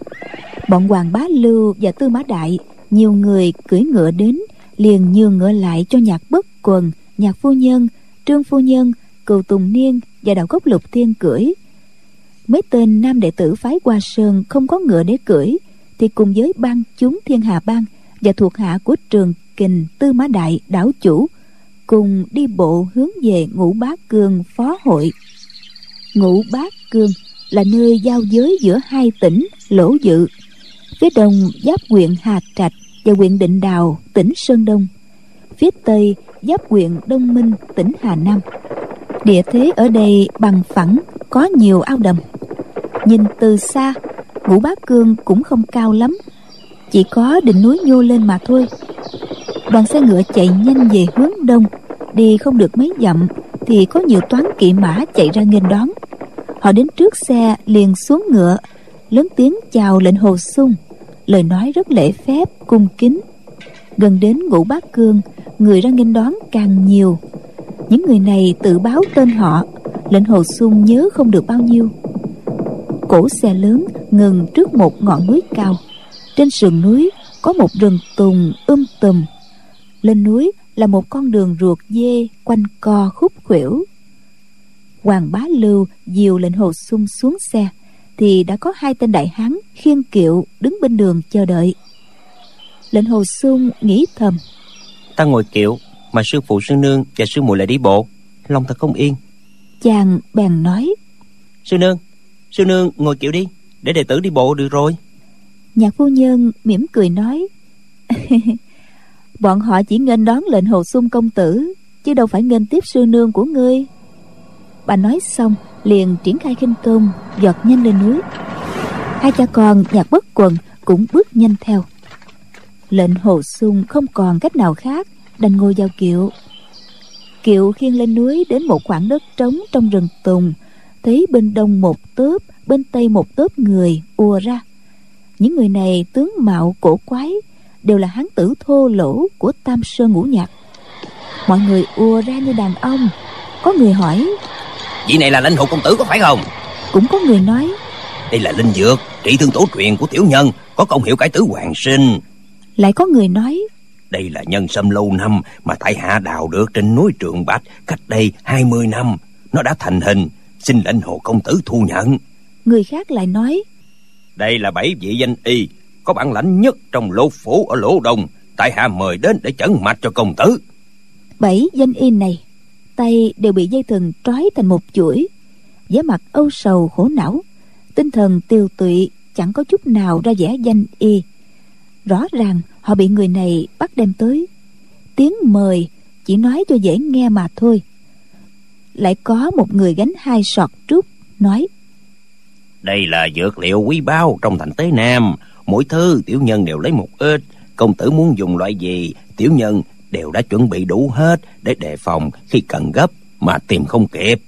Bọn Hoàng Bá Lưu và Tư Mã Đại, nhiều người cưỡi ngựa đến, liền nhường ngựa lại cho Nhạc Bất Quần, Nhạc phu nhân, Trương phu nhân, Cừu Tùng Niên và Đào Cốc Lục Tiên cưỡi. Mấy tên nam đệ tử phái Hoa Sơn không có ngựa để cưỡi, thì cùng với bang chúng Thiên Hà Bang và thuộc hạ của Trường Kình, Tư Mã Đại đảo chủ cùng đi bộ hướng về Ngũ Bá Cường phó hội. Ngũ Bá Cường là nơi giao giới giữa hai tỉnh Lỗ Dự, phía đông giáp huyện Hà Trạch và huyện Định Đào, tỉnh Sơn Đông, phía tây giáp huyện Đông Minh, tỉnh Hà Nam. Địa thế ở đây bằng phẳng, có nhiều ao đầm. Nhìn từ xa, Ngũ Bá Cương cũng không cao lắm, chỉ có đỉnh núi nhô lên mà thôi. Đoàn xe ngựa chạy nhanh về hướng đông, đi không được mấy dặm thì có nhiều toán kỵ mã chạy ra nghênh đón. Họ đến trước xe liền xuống ngựa, lớn tiếng chào Lệnh Hồ Xuân, lời nói rất lễ phép cung kính. Gần đến Ngũ Bá Cương, người ra nghênh đón càng nhiều. Những người này tự báo tên họ, Lệnh Hồ Xuân nhớ không được bao nhiêu. Cỗ xe lớn ngừng trước một ngọn núi cao. Trên sườn núi có một rừng tùng um tùm. Lên núi là một con đường ruột dê quanh co khúc khuỷu. Hoàng Bá Lưu dìu Lệnh Hồ Xuân xuống xe thì đã có hai tên đại hán khiêng kiệu đứng bên đường chờ đợi. Lệnh Hồ Xuân nghĩ thầm: Ta ngồi kiệu mà sư phụ sư nương và sư muội lại đi bộ, lòng thật không yên. Chàng bèn nói: Sư nương, sư nương ngồi kiệu đi, để đệ tử đi bộ được rồi. Nhạc phu nhân mỉm cười nói: Bọn họ chỉ nghênh đón Lệnh Hồ Xuân công tử, chứ đâu phải nghênh tiếp sư nương của ngươi. Bà nói xong liền triển khai khinh công, giọt nhanh lên núi. Hai cha con Nhạc Bất Quần cũng bước nhanh theo. Lệnh Hồ Xung không còn cách nào khác, đành ngồi vào kiệu. Kiệu khiêng lên núi đến một khoảng đất trống trong rừng tùng, thấy bên đông một tớp, bên tây một tớp người ùa ra. Những người này tướng mạo cổ quái, đều là hán tử thô lỗ của Tam Sơn Ngũ Nhạc. Mọi người ùa ra như đàn ông. Có người hỏi: vị này là Lãnh Hồ công tử có phải không? Cũng có người nói: đây là linh dược trị thương tổ truyền của tiểu nhân, có công hiệu cải tử hoàn sinh. Lại có người nói: đây là nhân sâm lâu năm mà tại hạ đào được trên núi Trường Bạch cách đây hai mươi năm. Nó đã thành hình, xin Lãnh Hồ công tử thu nhận. Người khác lại nói: đây là bảy vị danh y có bản lãnh nhất trong lô phủ ở Lỗ Đông, tại hạ mời đến để chẩn mạch cho công tử. Bảy danh y này tay đều bị dây thừng trói thành một chuỗi, vẻ mặt âu sầu khổ não, tinh thần tiêu tụy, chẳng có chút nào ra vẻ danh y. Rõ ràng họ bị người này bắt đem tới. Tiếng mời chỉ nói cho dễ nghe mà thôi. Lại có một người gánh hai sọt trúc, nói: đây là dược liệu quý báu trong thành Tế Nam, mỗi thứ tiểu nhân đều lấy một ít. Công tử muốn dùng loại gì, tiểu nhân đều đã chuẩn bị đủ hết, để đề phòng khi cần gấp mà tìm không kịp.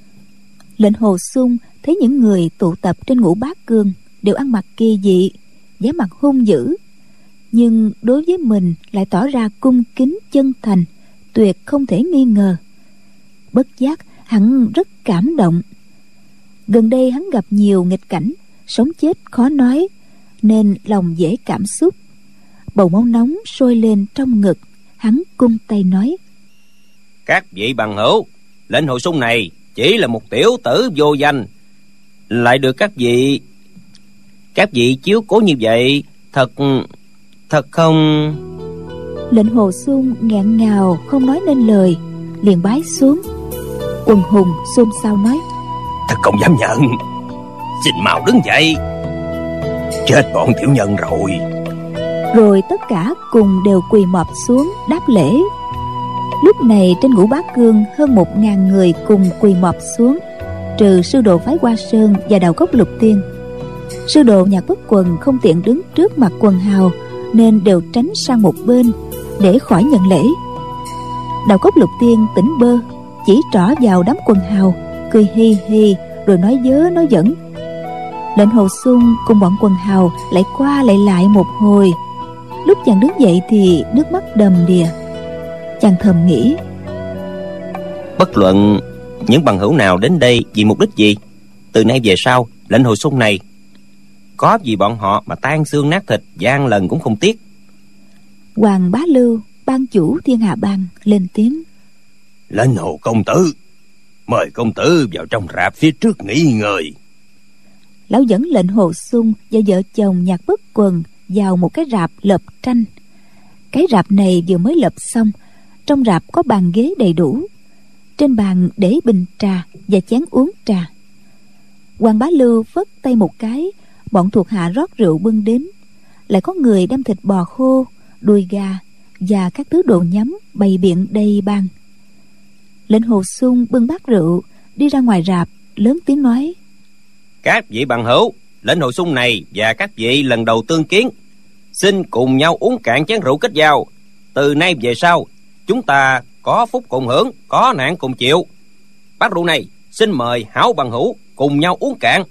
Lệnh Hồ Xung thấy những người tụ tập trên Ngũ Bát Cương đều ăn mặc kỳ dị, vẻ mặt hung dữ, nhưng đối với mình lại tỏ ra cung kính chân thành, tuyệt không thể nghi ngờ. Bất giác hắn rất cảm động. Gần đây hắn gặp nhiều nghịch cảnh, sống chết khó nói, nên lòng dễ cảm xúc. Bầu máu nóng sôi lên trong ngực, hắn cung tay nói: các vị bằng hữu, Lệnh Hồ Xung này chỉ là một tiểu tử vô danh, lại được các vị các vị chiếu cố như vậy, thật thật không... Lệnh Hồ Xung nghẹn ngào không nói nên lời, liền bái xuống. Quần hùng xôn xao nói: thật không dám nhận, xin mau đứng dậy, chết bọn tiểu nhân rồi. Rồi tất cả cùng đều quỳ mọp xuống đáp lễ. Lúc này trên Ngũ Bát Cương hơn một ngàn người cùng quỳ mọp xuống, trừ sư đồ phái Hoa Sơn và Đào Cốc Lục Tiên. Sư đồ Nhạc Bất Quần không tiện đứng trước mặt quần hào, nên đều tránh sang một bên để khỏi nhận lễ. Đào Cốc Lục Tiên tỉnh bơ, chỉ trỏ vào đám quần hào, cười hi hi rồi nói vớ nói vẩn. Lệnh Hồ Xung cùng bọn quần hào lại qua lại lại một hồi. Lúc chàng đứng dậy thì nước mắt đầm đìa. Chàng thầm nghĩ: bất luận những bằng hữu nào đến đây vì mục đích gì, từ nay về sau Lệnh Hồ Xung này có vì bọn họ mà tan xương nát thịt, gian lần cũng không tiếc. Hoàng Bá Lưu, ban chủ Thiên Hà Bang, lên tiếng: Lệnh Hồ công tử, mời công tử vào trong rạp phía trước nghỉ ngơi. Lão dẫn Lệnh Hồ Xung và vợ chồng Nhạc Bất Quần vào một cái rạp lợp tranh. Cái rạp này vừa mới lợp xong. Trong rạp có bàn ghế đầy đủ, trên bàn để bình trà và chén uống trà. Hoàng Bá Lưu phất tay một cái, bọn thuộc hạ rót rượu bưng đến. Lại có người đem thịt bò khô, đùi gà và các thứ đồ nhắm bày biện đầy bàn. Lệnh Hồ Xung bưng bát rượu đi ra ngoài rạp, lớn tiếng nói: các vị bằng hữu, Lệnh Hồ Xung này và các vị lần đầu tương kiến, xin cùng nhau uống cạn chén rượu kết giao. Từ nay về sau, chúng ta có phúc cùng hưởng, có nạn cùng chịu. Bát rượu này xin mời hảo bằng hữu cùng nhau uống cạn.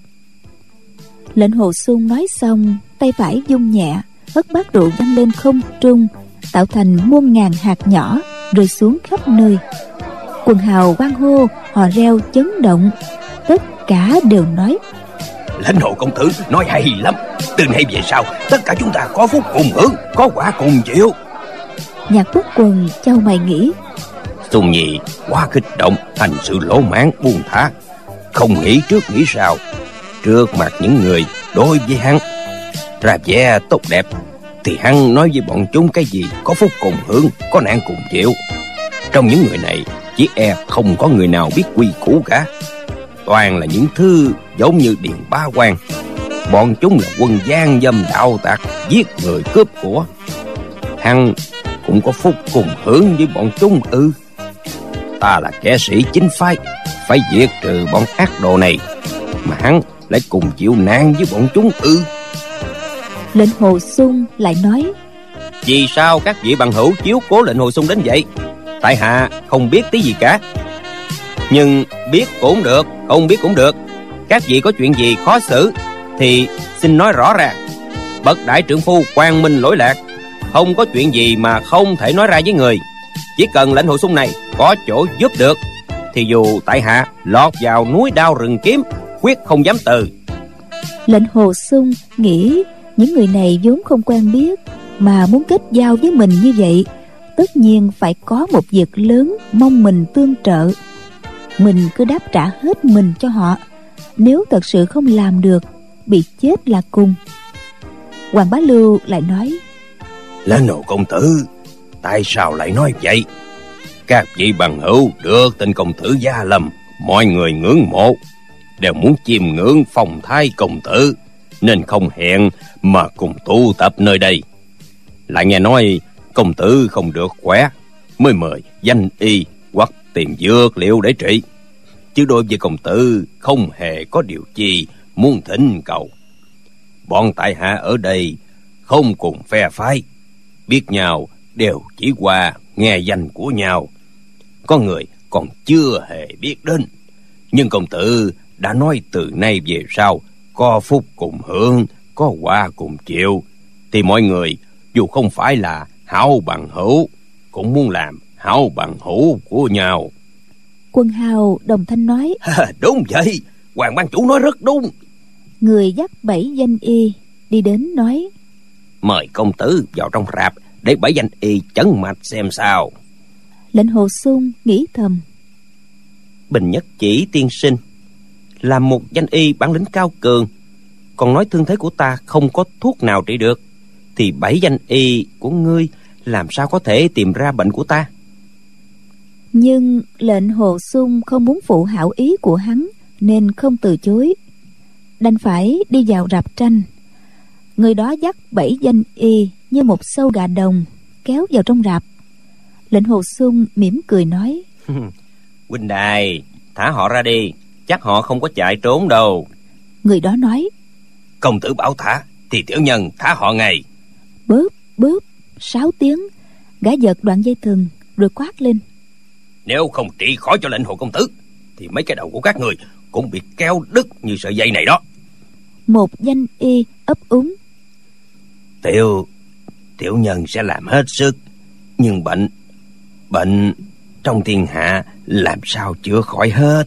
Lệnh Hồ Xung nói xong, tay phải vung nhẹ, hất bát rượu văng lên không trung, tạo thành muôn ngàn hạt nhỏ rơi xuống khắp nơi. Quần hào hoan hô, hò reo chấn động, tất cả đều nói: Lệnh Hồ công tử nói hay lắm, từ nay về sau tất cả chúng ta có phúc cùng hưởng, có quả cùng chịu. Nhạc Bất Quần chau mày nghĩ: Xung Nhi quá kích động, hành sự lỗ mãng buông thả, không nghĩ trước nghĩ sau, trước mặt những người đối với hắn ra vẻ tốt đẹp, thì hắn nói với bọn chúng cái gì có phúc cùng hưởng, có nạn cùng chịu. Trong những người này chỉ e không có người nào biết quy củ cả, toàn là những thứ giống như Điền Bá Quang. Bọn chúng là quân gian dâm đạo tặc, giết người cướp của. Hắn cũng có phúc cùng hưởng với bọn chúng ư? ta là kẻ sĩ chính phái, phải diệt trừ bọn ác đồ này, mà hắn lại cùng chịu nạn với bọn chúng ư? Lệnh Hồ Xung lại nói: Vì sao các vị bằng hữu chiếu cố lệnh Hồ Xung đến vậy? Tại hạ không biết tí gì cả. Nhưng biết cũng được, không biết cũng được. Các vị có chuyện gì khó xử thì xin nói rõ ràng. Bậc đại trượng phu quang minh lỗi lạc, không có chuyện gì mà không thể nói ra với người. Chỉ cần lệnh Hồ Xung này có chỗ giúp được thì dù tại hạ lọt vào núi đao rừng kiếm, quyết không dám từ. Lệnh Hồ Xung nghĩ những người này vốn không quen biết, mà muốn kết giao với mình như vậy, tất nhiên phải có một việc lớn mong mình tương trợ. Mình cứ đáp trả hết mình cho họ. Nếu thật sự không làm được, bị chết là cùng. Hoàng Bá Lưu lại nói: Lệnh Hồ công tử, tại sao lại nói vậy? Các vị bằng hữu được tên công tử Gia Lâm mọi người ngưỡng mộ, đều muốn chiêm ngưỡng phong thái công tử, nên không hẹn mà cùng tụ tập nơi đây. Lại nghe nói công tử không được khỏe, mới mời danh y hoặc tìm dược liệu để trị. Chứ đối với công tử không hề có điều chi muốn thỉnh cầu. Bọn tại hạ ở đây không cùng phe phái, biết nhau đều chỉ qua nghe danh của nhau. Có người còn chưa hề biết đến, nhưng công tử đã nói từ nay về sau có phúc cùng hưởng, có quả cùng chịu, thì mọi người dù không phải là hảo bằng hữu cũng muốn làm hảo bằng hữu của nhau. Quân hào đồng thanh nói: Đúng vậy, Hoàng ban chủ nói rất đúng. Người dắt bảy danh y đi đến nói: Mời công tử vào trong rạp để bảy danh y chấn mạch xem sao. Lệnh Hồ Xung nghĩ thầm: Bình Nhất Chỉ tiên sinh là một danh y bản lĩnh cao cường, còn nói thương thế của ta không có thuốc nào trị được, thì bảy danh y của ngươi làm sao có thể tìm ra bệnh của ta? Nhưng lệnh Hồ Xung không muốn phụ hảo ý của hắn, nên không từ chối, đành phải đi vào rạp tranh. Người đó dắt bảy danh y như một sâu gà đồng kéo vào trong rạp. Lệnh Hồ Xung mỉm cười nói: Huynh đài, thả họ ra đi, chắc họ không có chạy trốn đâu. Người đó nói: Công tử bảo thả thì tiểu nhân thả họ ngay. Bóp bóp sáu tiếng, gã giật đoạn dây thừng rồi quát lên: Nếu không trị khỏi cho lệnh Hồ công tử thì mấy cái đầu của các người cũng bị kéo đứt như sợi dây này đó. Một danh y ấp úng: Tiểu Tiểu nhân sẽ làm hết sức, nhưng bệnh Bệnh trong thiên hạ làm sao chữa khỏi hết.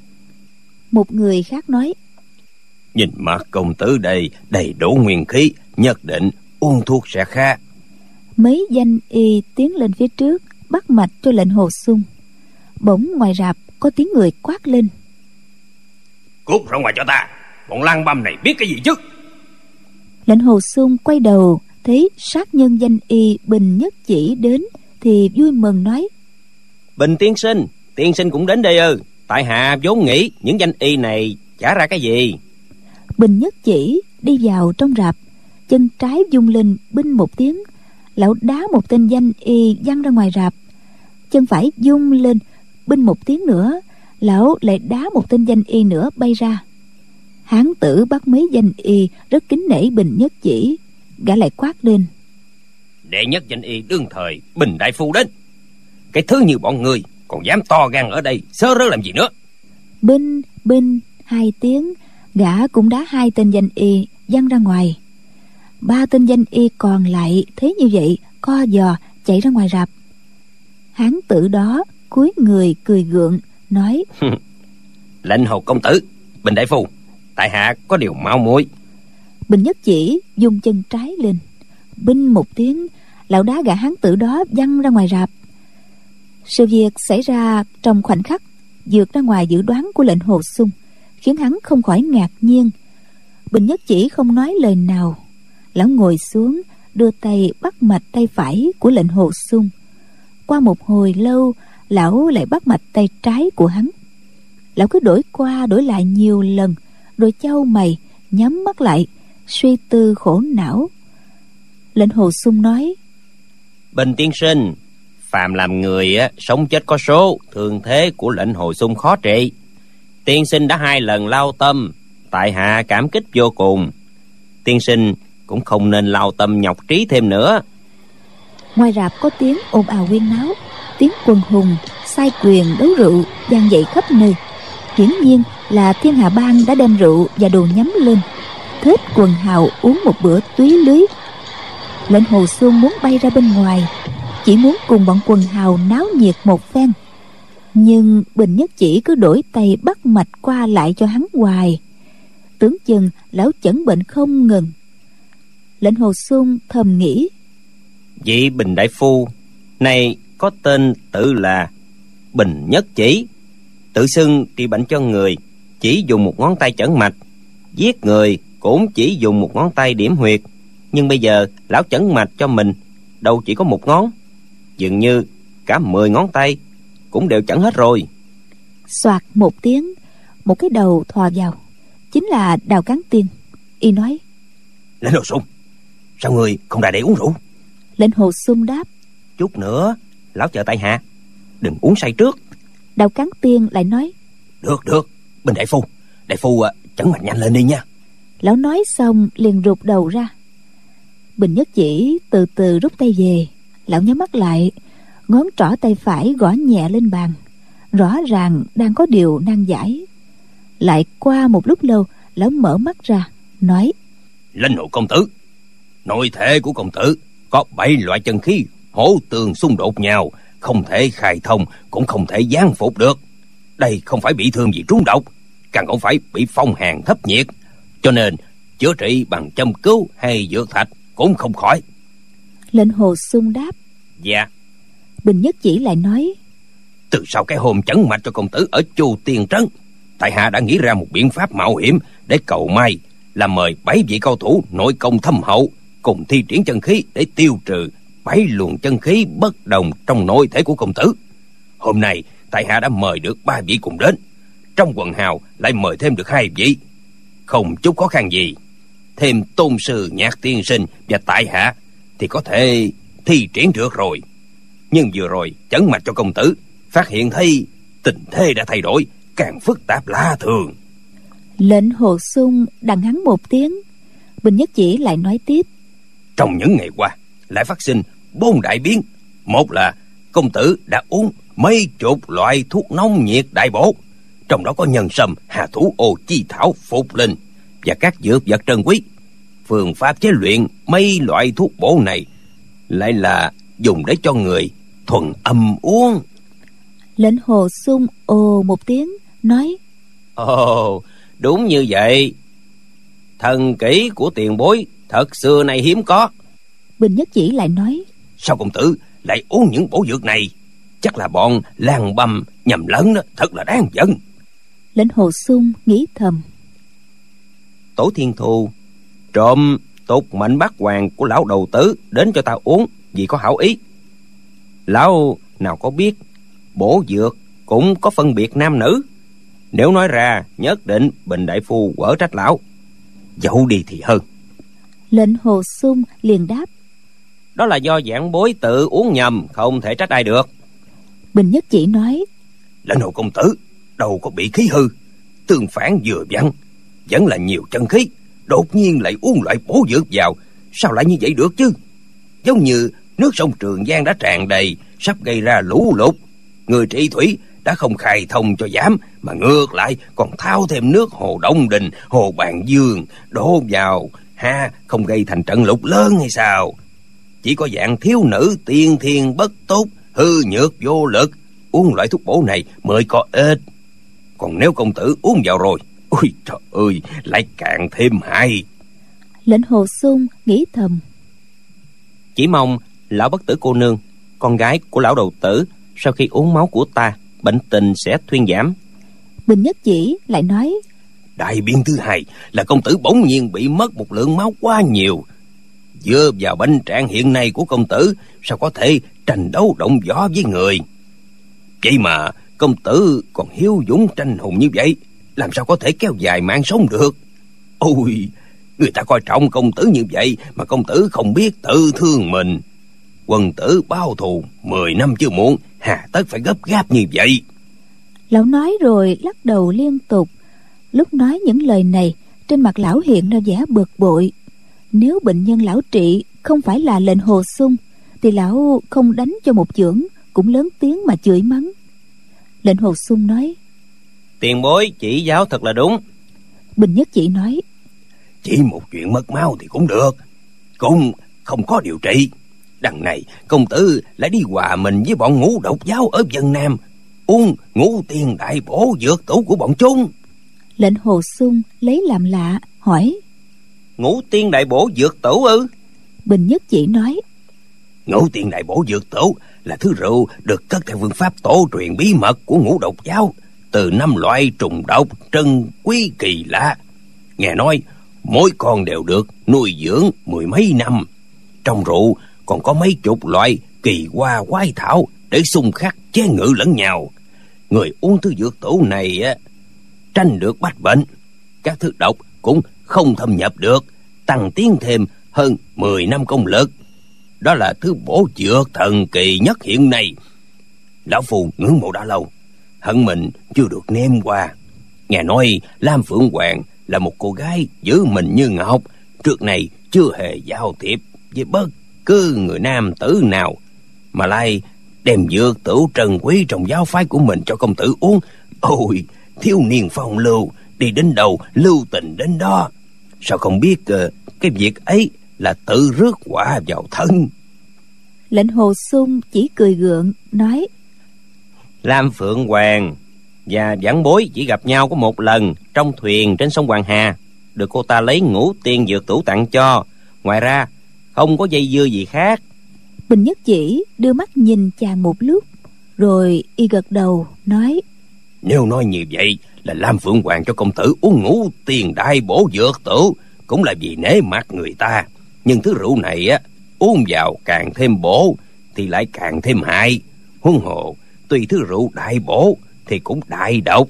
Một người khác nói: Nhìn mặt công tử đây đầy đủ nguyên khí, nhất định uống thuốc sẽ khác. Mấy danh y tiến lên phía trước bắt mạch cho lệnh Hồ Xung. Bỗng ngoài rạp có tiếng người quát lên: Cút ra ngoài cho ta, bọn lang băm này biết cái gì chứ? Lệnh Hồ Xung quay đầu thấy sát nhân danh y Bình Nhất Chỉ đến thì vui mừng nói: Bình tiên sinh, tiên sinh cũng đến đây ư? Tại hạ vốn nghĩ những danh y này chả ra cái gì. Bình Nhất Chỉ đi vào trong rạp, chân trái vung lên binh một tiếng, lão đá một tên danh y văng ra ngoài rạp. Chân phải vung lên binh một tiếng nữa, lão lại đá một tên danh y nữa bay ra. Hán tử bắt mấy danh y rất kính nể Bình Nhất Chỉ, gã lại quát lên: Đệ nhất danh y đương thời Bình đại phu đến, cái thứ như bọn người còn dám to gan ở đây sớ rớ làm gì nữa? Binh binh hai tiếng, gã cũng đá hai tên danh y văng ra ngoài. Ba tên danh y còn lại thấy như vậy co giò chạy ra ngoài rạp. Hán tử đó cúi người cười gượng nói: Lệnh Hồ công tử, Bình đại phu, tại hạ có điều mạo muội. Bình Nhất Chỉ dùng chân trái lên, binh một tiếng, lão đá gã hán tử đó văng ra ngoài rạp. Sự việc xảy ra trong khoảnh khắc, vượt ra ngoài dự đoán của lệnh Hồ Xung, khiến hắn không khỏi ngạc nhiên. Bình Nhất Chỉ không nói lời nào. Lão ngồi xuống, đưa tay bắt mạch tay phải của lệnh Hồ Xung. Qua một hồi lâu, lão lại bắt mạch tay trái của hắn. Lão cứ đổi qua đổi lại nhiều lần, rồi chau mày, nhắm mắt lại, suy tư khổ não. Lệnh Hồ Xung nói: Bình tiên sinh, phàm làm người á, sống chết có số, thương thế của lệnh Hồ Xung khó trị. Tiên sinh đã hai lần lao tâm, tại hạ cảm kích vô cùng. Tiên sinh cũng không nên lao tâm nhọc trí thêm nữa. Ngoài rạp có tiếng ồn ào huyên náo, tiếng quần hùng sai quyền đấu rượu vang dậy khắp nơi. Hiển nhiên là Thiên Hà Bang đã đem rượu và đồ nhắm lên, thết quần hào uống một bữa túy lưới. Lệnh Hồ Xung muốn bay ra bên ngoài, chỉ muốn cùng bọn quần hào náo nhiệt một phen, nhưng Bình Nhất Chỉ cứ đổi tay bắt mạch qua lại cho hắn hoài, tưởng chừng lão chẩn bệnh không ngừng. Lệnh Hồ Xung thầm nghĩ, vị Bình đại phu này có tên tự là Bình Nhất Chỉ, tự xưng trị bệnh cho người chỉ dùng một ngón tay chẩn mạch, giết người cũng chỉ dùng một ngón tay điểm huyệt. Nhưng bây giờ lão chẩn mạch cho mình đâu chỉ có một ngón, dường như cả mười ngón tay cũng đều chẩn hết rồi. Soạt một tiếng, một cái đầu thò vào, chính là Đào Cán Tiên. Y nói, Lệnh Hồ Xung, sao người không ra để uống rượu? Lệnh Hồ Xung đáp, chút nữa lão chờ tại hạ, đừng uống say trước. Đào Cán Tiên lại nói, Được được, Bình đại phu, đại phu chẩn mạch nhanh lên đi nha. Lão nói xong liền rụt đầu ra. Bình Nhất Chỉ từ từ rút tay về. Lão nhắm mắt lại, ngón trỏ tay phải gõ nhẹ lên bàn, rõ ràng đang có điều nan giải. Lại qua một lúc lâu, lão mở mắt ra nói, Lệnh Hồ công tử, nội thể của công tử có bảy loại chân khí hỗ tường xung đột nhau, không thể khai thông cũng không thể giáng phục được. Đây không phải bị thương vì trúng độc, càng không phải bị phong hàn thấp nhiệt, cho nên chữa trị bằng châm cứu hay dược thạch cũng không khỏi. Lệnh Hồ Xung đáp, Dạ. Bình Nhất Chỉ lại nói, Từ sau cái hôm chẩn mạch cho công tử ở Chu Tiên Trấn, tại hạ đã nghĩ ra một biện pháp mạo hiểm để cầu may, là mời bảy vị cao thủ nội công thâm hậu cùng thi triển chân khí để tiêu trừ bảy luồng chân khí bất đồng trong nội thể của công tử. Hôm nay tại hạ đã mời được ba vị cùng đến, trong quần hào lại mời thêm được hai vị, không chút khó khăn gì. Thêm tôn sư Nhạc tiên sinh và tại hạ thì có thể thi triển được rồi. Nhưng vừa rồi chẩn mạch cho công tử, phát hiện thấy tình thế đã thay đổi, càng phức tạp lạ thường. Lệnh Hồ Xung đằng hắn một tiếng. Bình Nhất Chỉ lại nói tiếp, Trong những ngày qua lại phát sinh bốn đại biến. Một là công tử đã uống mấy chục loại thuốc nóng nhiệt đại bổ, trong đó có nhân sâm, hà thủ ô chi thảo, phục linh và các dược vật trân quý. Phương pháp chế luyện mấy loại thuốc bổ này lại là dùng để cho người thuần âm uống. Lệnh Hồ Xung ồ một tiếng nói, Ồ, đúng như vậy. Thần kỹ của tiền bối thật xưa nay hiếm có. Bình Nhất Chỉ lại nói, Sao công tử lại uống những bổ dược này? Chắc là bọn lang băm nhầm lẫn đó, thật là đáng giận. Lệnh Hồ Xung nghĩ thầm, Tổ Thiên Thu trộm tục mệnh bát hoàng của lão đầu tử đến cho ta uống vì có hảo ý. Lão nào có biết bổ dược cũng có phân biệt nam nữ. Nếu nói ra nhất định Bình đại phu quở trách lão, giấu đi thì hơn. Lệnh Hồ Xung liền đáp, Đó là do vãn bối tự uống nhầm, không thể trách ai được. Bình Nhất Chỉ nói, Lệnh Hồ công tử đâu có bị khí hư, tương phản vừa vặn, vẫn là nhiều chân khí, đột nhiên lại uống loại bổ dược vào, sao lại như vậy được chứ? Giống như nước sông Trường Giang đã tràn đầy, sắp gây ra lũ lụt, người trị thủy đã không khai thông cho giảm, mà ngược lại còn thao thêm nước hồ Đông Đình, hồ Bàn Dương đổ vào, ha, không gây thành trận lụt lớn hay sao? Chỉ có dạng thiếu nữ tiên thiên bất tốt, hư nhược vô lực, uống loại thuốc bổ này mới có ích. Còn nếu công tử uống vào rồi, ôi trời ơi, lại càng thêm hại. Lệnh Hồ Xung nghĩ thầm, Chỉ mong lão bất tử cô nương, con gái của lão đầu tử, sau khi uống máu của ta, bệnh tình sẽ thuyên giảm. Bình Nhất Chỉ lại nói, Đại biến thứ hai là công tử bỗng nhiên bị mất một lượng máu quá nhiều. Dựa vào bệnh trạng hiện nay của công tử, sao có thể tranh đấu động võ với người? Vậy mà công tử còn hiếu dũng tranh hùng như vậy, làm sao có thể kéo dài mạng sống được? Ôi, người ta coi trọng công tử như vậy mà công tử không biết tự thương mình. Quân tử báo thù mười năm chưa muộn, hà tất phải gấp gáp như vậy. Lão nói rồi lắc đầu liên tục. Lúc nói những lời này, trên mặt lão hiện ra vẻ bực bội. Nếu bệnh nhân lão trị không phải là lệnh Hồ Xung, thì lão không đánh cho một chưởng, cũng lớn tiếng mà chửi mắng. Lệnh Hồ Xung nói: Tiền bối chỉ giáo thật là đúng. Bình Nhất Chỉ nói: Chỉ một chuyện mất máu thì cũng được, cũng không có điều trị. Đằng này công tử lại đi hòa mình với bọn ngũ độc giáo ở Vân Nam, uống ngũ tiên đại bổ dược tửu của bọn chúng. Lệnh Hồ Xung lấy làm lạ hỏi: Ngũ tiên đại bổ dược tửu ư? Bình Nhất Chỉ nói: Ngũ tiên đại bổ dược tửu là thứ rượu được cất theo phương pháp tổ truyền bí mật của ngũ độc giáo, từ năm loại trùng độc trân quý kỳ lạ. Nghe nói mỗi con đều được nuôi dưỡng mười mấy năm. Trong rượu còn có mấy chục loại kỳ hoa quái thảo để xung khắc chế ngự lẫn nhau. Người uống thứ dược tửu này á, tranh được bách bệnh, các thứ độc cũng không thâm nhập được, tăng tiến thêm hơn mười năm công lực. Đó là thứ bổ dược thần kỳ nhất hiện nay. Lão Phu ngưỡng mộ đã lâu, hận mình chưa được nếm qua. Nghe nói Lam Phượng Hoàng là một cô gái giữ mình như ngọc, trước này chưa hề giao thiệp với bất cứ người nam tử nào, mà lại đem dược tửu trần quý trong giáo phái của mình cho công tử uống. Ôi, thiếu niên phong lưu, đi đến đâu lưu tình đến đó. Sao không biết uh, cái việc ấy là tự rước quả vào thân. Lệnh Hồ Xung chỉ cười gượng nói: Lam Phượng Hoàng và vãn bối chỉ gặp nhau có một lần trong thuyền trên sông Hoàng Hà, được cô ta lấy ngũ tiên dược tửu tặng cho. Ngoài ra không có dây dưa gì khác. Bình Nhất Chỉ đưa mắt nhìn chàng một lúc, rồi y gật đầu nói: Nếu nói như vậy là Lam Phượng Hoàng cho công tử uống ngũ tiền đại bổ dược tửu cũng là vì nể mặt người ta. Nhưng thứ rượu này á, uống vào càng thêm bổ thì lại càng thêm hại. Huống hồ tuy thứ rượu đại bổ thì cũng đại độc.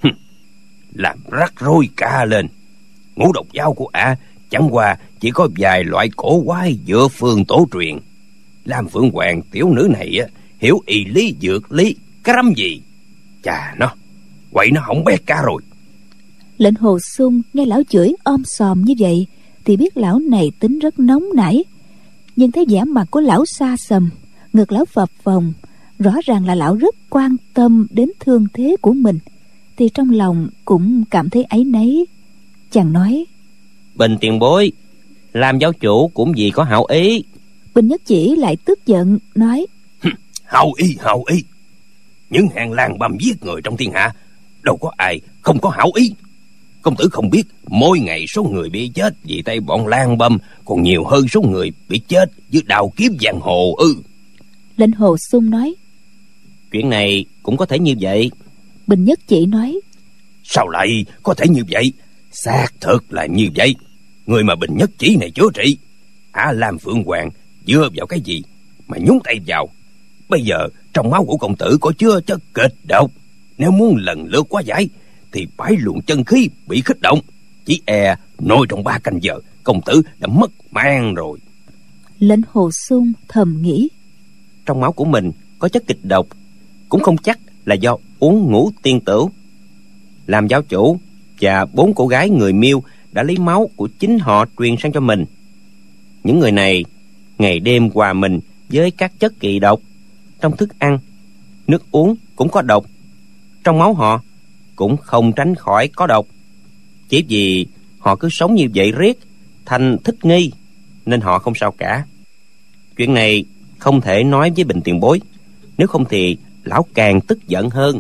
Làm rắc rối cả lên. Ngũ độc giáo của ả à, chẳng qua chỉ có vài loại cổ quái dược phương tổ truyền. Lam Phượng Hoàng tiểu nữ này á, hiểu y lý dược lý cái rắm gì. Chà nó, quậy nó hỏng bét cả rồi. Lệnh Hồ Xung nghe lão chửi om sòm như vậy thì biết lão này tính rất nóng nảy, nhưng thấy vẻ mặt của lão xa sầm, ngực lão phập phồng, rõ ràng là lão rất quan tâm đến thương thế của mình, thì trong lòng cũng cảm thấy áy náy. Chàng nói: Bình tiền bối, làm giáo chủ cũng vì có hảo ý. Bình Nhất Chỉ lại tức giận nói: Hảo ý, hảo ý. Những hàng lang băm giết người trong thiên hạ, đâu có ai không có hảo ý. Công tử không biết mỗi ngày số người bị chết vì tay bọn lang băm còn nhiều hơn số người bị chết dưới đào kiếm giang hồ ư? Lệnh Hồ Xung nói: Chuyện này cũng có thể như vậy. Bình Nhất Chỉ nói: Sao lại có thể như vậy? Xác thực là như vậy. Người mà Bình Nhất Chỉ này chữa trị, Ả Lam Phượng Hoàng dựa vào cái gì mà nhúng tay vào? Bây giờ trong máu của công tử có chứa chất kịch độc, nếu muốn lần lượt quá giải thì phải luồng chân khí bị kích động, chỉ e nôi trong ba canh giờ công tử đã mất mạng rồi. Lệnh Hồ Xung thầm nghĩ: Trong máu của mình có chất kịch độc cũng không chắc là do uống ngũ tiên tửu. Làm giáo chủ và bốn cô gái người Miêu đã lấy máu của chính họ truyền sang cho mình. Những người này ngày đêm hòa mình với các chất kỳ độc. Trong thức ăn, nước uống cũng có độc. Trong máu họ cũng không tránh khỏi có độc. Chỉ vì họ cứ sống như vậy riết, thành thích nghi, nên họ không sao cả. Chuyện này không thể nói với Bình tiền bối, nếu không thì lão càng tức giận hơn.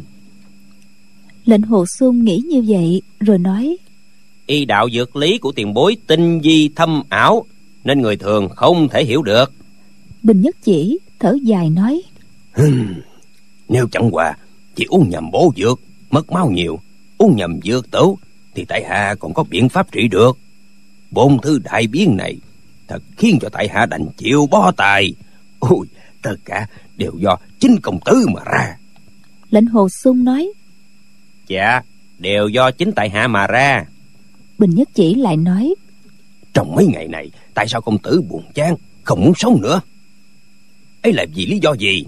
Lệnh Hồ Xung nghĩ như vậy rồi nói: Y đạo dược lý của tiền bối tinh vi thâm ảo, nên người thường không thể hiểu được. Bình Nhất Chỉ thở dài nói: Nếu chẳng qua chỉ uống nhầm bổ dược mất máu nhiều, uống nhầm dược tửu thì tại hạ còn có biện pháp trị được. Bốn thứ đại biến này thật khiến cho tại hạ đành chịu bó tay. Ôi, tất cả đều do chính công tử mà ra. Lệnh Hồ Xung nói: Dạ, đều do chính tại hạ mà ra. Bình Nhất Chỉ lại nói: Trong mấy ngày này tại sao công tử buồn chán, không muốn sống nữa? ấy là vì lý do gì?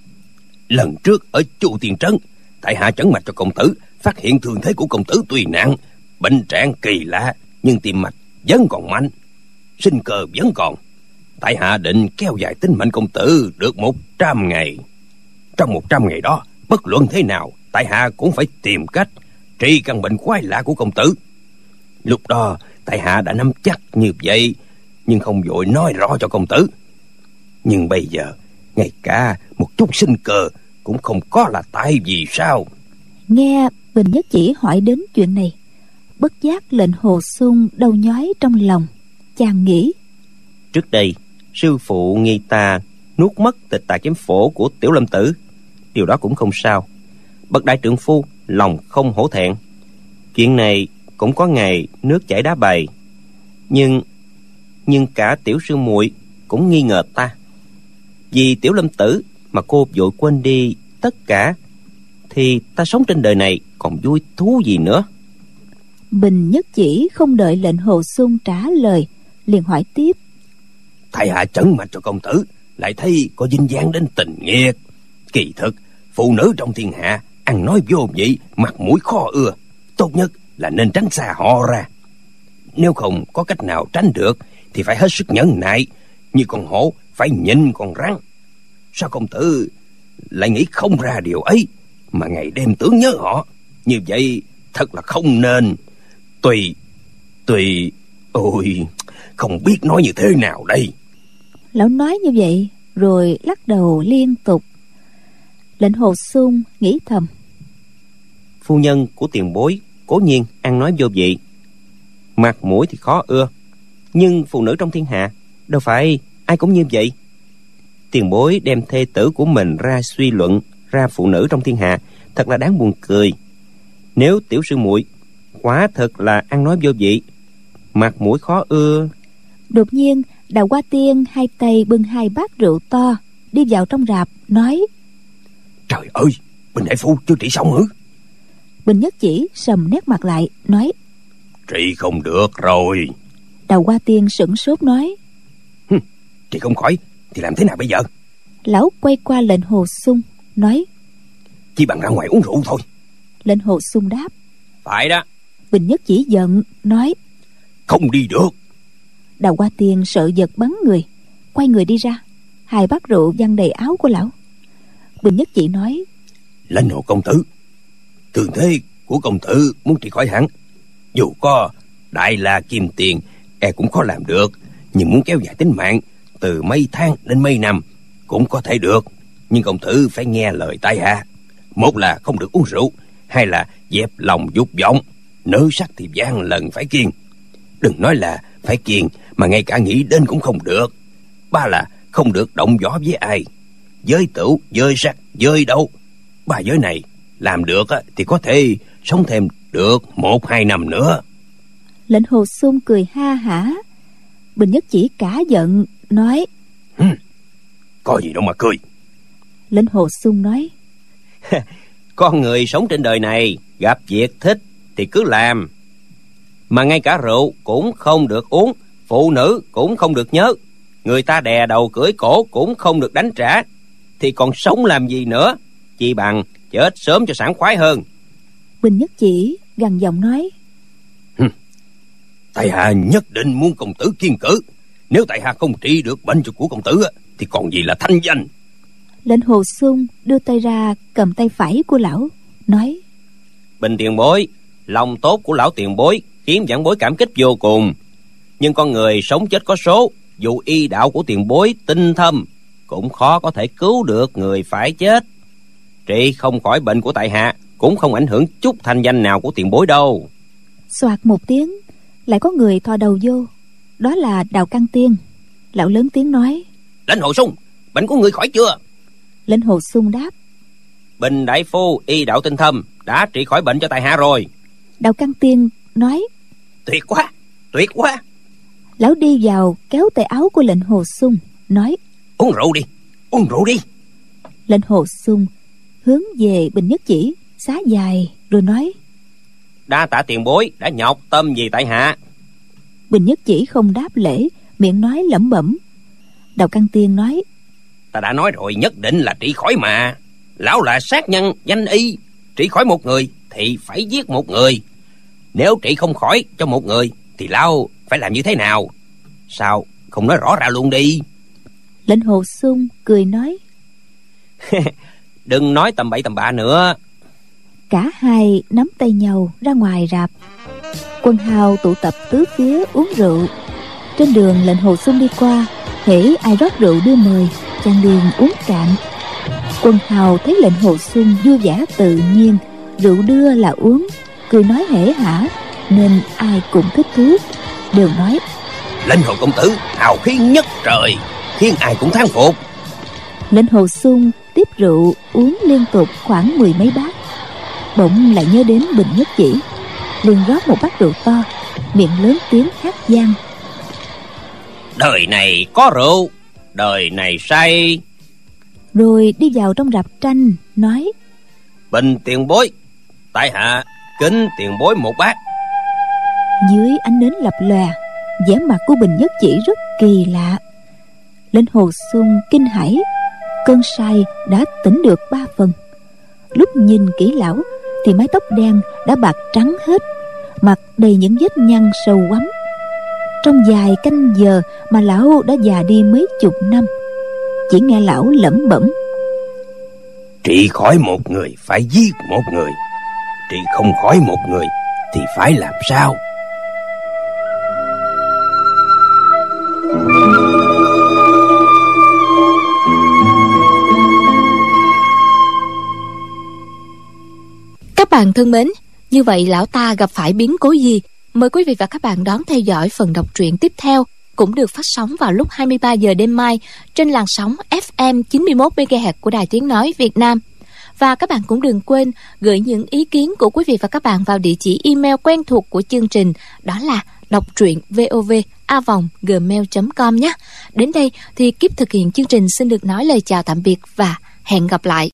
Lần trước ở Chu Tiên Trấn, tại hạ chẩn mạch cho công tử, phát hiện thương thế của công tử tuy nặng, bệnh trạng kỳ lạ, nhưng tim mạch vẫn còn mạnh, sinh cơ vẫn còn. Tại hạ định kéo dài tính mệnh công tử được một trăm ngày. Trong một trăm ngày đó, bất luận thế nào, tại hạ cũng phải tìm cách trị căn bệnh quái lạ của công tử. Lúc đó tại hạ đã nắm chắc như vậy, nhưng không vội nói rõ cho công tử. Nhưng bây giờ ngay cả một chút sinh cơ cũng không có là tại vì sao? Nghe Bình Nhất Chỉ hỏi đến chuyện này, bất giác lệnh Hồ Xung đau nhói trong lòng. Chàng nghĩ, trước đây sư phụ nghi ta nuốt mất Tịch Tà Kiếm Phổ của Tiểu Lâm Tử. Điều đó cũng không sao. Bậc đại trượng phu lòng không hổ thẹn. Chuyện này cũng có ngày nước chảy đá bày. Nhưng Nhưng cả tiểu sư muội cũng nghi ngờ ta. Vì Tiểu Lâm Tử mà cô vội quên đi tất cả, thì ta sống trên đời này còn vui thú gì nữa. Bình Nhất Chỉ không đợi lệnh Hồ Xung trả lời, liền hỏi tiếp. Tại hạ chẩn mạch cho công tử, lại thấy có dinh dáng đến tình nghiệt. Kỳ thực phụ nữ trong thiên hạ ăn nói vô vị, mặt mũi khó ưa, tốt nhất là nên tránh xa họ ra. Nếu không có cách nào tránh được thì phải hết sức nhẫn nại, như con hổ phải nhịn con rắn. Sao công tử lại nghĩ không ra điều ấy, mà ngày đêm tưởng nhớ họ? Như vậy thật là không nên. Tùy Tùy Ôi, không biết nói như thế nào đây. Lão nói như vậy rồi lắc đầu liên tục. Lệnh Hồ Xung nghĩ thầm, phu nhân của tiền bối cố nhiên ăn nói vô vị, mặt mũi thì khó ưa, nhưng phụ nữ trong thiên hạ đâu phải ai cũng như vậy. Tiền bối đem thê tử của mình ra suy luận ra phụ nữ trong thiên hạ, thật là đáng buồn cười. Nếu tiểu sư muội quả thật là ăn nói vô vị, mặt mũi khó ưa. Đột nhiên Đào Hoa Tiên hai tay bưng hai bát rượu to đi vào trong rạp, nói: Trời ơi, Bình đại phu chưa trị xong hử? Bình Nhất Chỉ sầm nét mặt lại, nói: Trị không được rồi. Đào Hoa Tiên sửng sốt nói: Hừ, trị không khỏi thì làm thế nào bây giờ? Lão quay qua lệnh Hồ Xung, nói: Chỉ bằng ra ngoài uống rượu thôi. Lệnh Hồ Xung đáp: Phải đó. Bình Nhất Chỉ giận, nói: Không đi được. Đào Hoa Tiên sợ giật bắn người, quay người đi ra. Hai bát rượu văng đầy áo của lão. Bình Nhất Chỉ nói: Lãnh Hồ công tử, thương thế của công tử muốn trị khỏi hẳn, dù có đại la kim tiền e cũng khó làm được, nhưng muốn kéo dài tính mạng từ mấy tháng đến mấy năm cũng có thể được. Nhưng công tử phải nghe lời tại hạ. Một là không được uống rượu, hai là dẹp lòng dục vọng. Nữ sắc thì vạn lần phải kiêng. Đừng nói là phải kiêng, mà ngay cả nghĩ đến cũng không được. Ba là không được động võ với ai, giới tửu, giới sắc, giới đấu. Ba giới này làm được thì có thể sống thêm được một hai năm nữa. Lệnh Hồ Xung cười ha hả. Bình Nhất Chỉ cả giận, nói: Hừ, có gì đâu mà cười. Lệnh Hồ Xung nói: Con người sống trên đời này, gặp việc thích thì cứ làm, mà ngay cả rượu cũng không được uống, phụ nữ cũng không được nhớ, người ta đè đầu cưỡi cổ cũng không được đánh trả, thì còn sống làm gì nữa? Chỉ bằng chết sớm cho sảng khoái hơn. Bình Nhất Chỉ gằn giọng nói: Tại hạ nhất định muốn công tử kiên cử. Nếu tại hạ không trị được bệnh của công tử thì còn gì là thanh danh. Lệnh Hồ Xung đưa tay ra cầm tay phải của lão, nói: Bình tiền bối, lòng tốt của lão tiền bối khiến vãn bối cảm kích vô cùng. Nhưng con người sống chết có số, dù y đạo của tiền bối tinh thâm cũng khó có thể cứu được người phải chết. Trị không khỏi bệnh của tại hạ cũng không ảnh hưởng chút thanh danh nào của tiền bối đâu. Soạt một tiếng, lại có người thò đầu vô. Đó là Đào Căn Tiên. Lão lớn tiếng nói: Lệnh Hồ Xung, bệnh của người khỏi chưa? Lệnh Hồ Xung đáp: Bình đại phu y đạo tinh thâm đã trị khỏi bệnh cho tại hạ rồi. Đào Căn Tiên nói: Tuyệt quá, tuyệt quá. Lão đi vào kéo tay áo của lệnh Hồ Xung, nói: Uống rượu đi, uống rượu đi. Lệnh Hồ Xung hướng về Bình Nhất Chỉ, xá dài rồi nói: Đa tạ tiền bối đã nhọc tâm vì tại hạ. Bình Nhất Chỉ không đáp lễ, miệng nói lẩm bẩm. Đào Căn Tiên nói: Ta đã nói rồi, nhất định là trị khỏi mà. Lão là sát nhân danh y, trị khỏi một người thì phải giết một người. Nếu trị không khỏi cho một người thì lão phải làm như thế nào? Sao không nói rõ ra luôn đi? Lệnh Hồ Xung cười nói: Đừng nói tầm bậy tầm bạ nữa. Cả hai nắm tay nhau ra ngoài rạp. Quân hào tụ tập tứ phía uống rượu. Trên đường Lệnh Hồ Xung đi qua, hễ ai rót rượu đưa mời, chàng liền uống cạn. Quân hào thấy Lệnh Hồ Xung vui vẻ tự nhiên, rượu đưa là uống, cười nói hể hả, nên ai cũng thích thú, đều nói: Lệnh Hồ công tử hào khí nhất trời, khiến ai cũng thán phục. Lệnh Hồ Xung tiếp rượu uống liên tục khoảng mười mấy bát, bỗng lại nhớ đến Bình Nhất Chỉ, liền rót một bát rượu to, miệng lớn tiếng hát vang: Đời này có rượu, đời này say. Rồi đi vào trong rạp tranh nói: Bình tiền bối, tại hạ kính tiền bối một bát. Dưới ánh nến lập lòe, vẻ mặt của Bình Nhất Chỉ rất kỳ lạ. Lệnh Hồ Xung kinh hãi, cơn say đã tỉnh được ba phần. Lúc nhìn kỹ lão thì mái tóc đen đã bạc trắng hết, mặt đầy những vết nhăn sâu quắm. Trong vài canh giờ mà lão đã già đi mấy chục năm. Chỉ nghe lão lẩm bẩm: Trị khỏi một người phải giết một người, trị không khỏi một người thì phải làm sao? Các bạn thân mến, như vậy lão ta gặp phải biến cố gì? Mời quý vị và các bạn đón theo dõi phần đọc truyện tiếp theo, cũng được phát sóng vào lúc hai mươi ba giờ đêm mai trên làn sóng ép em chín mươi mốt mê ga héc của Đài Tiếng Nói Việt Nam. Và các bạn cũng đừng quên gửi những ý kiến của quý vị và các bạn vào địa chỉ email quen thuộc của chương trình, đó là đọc truyện vov a vòng gmail chấm com nhé. Đến đây thì Kíp thực hiện chương trình xin được nói lời chào tạm biệt và hẹn gặp lại.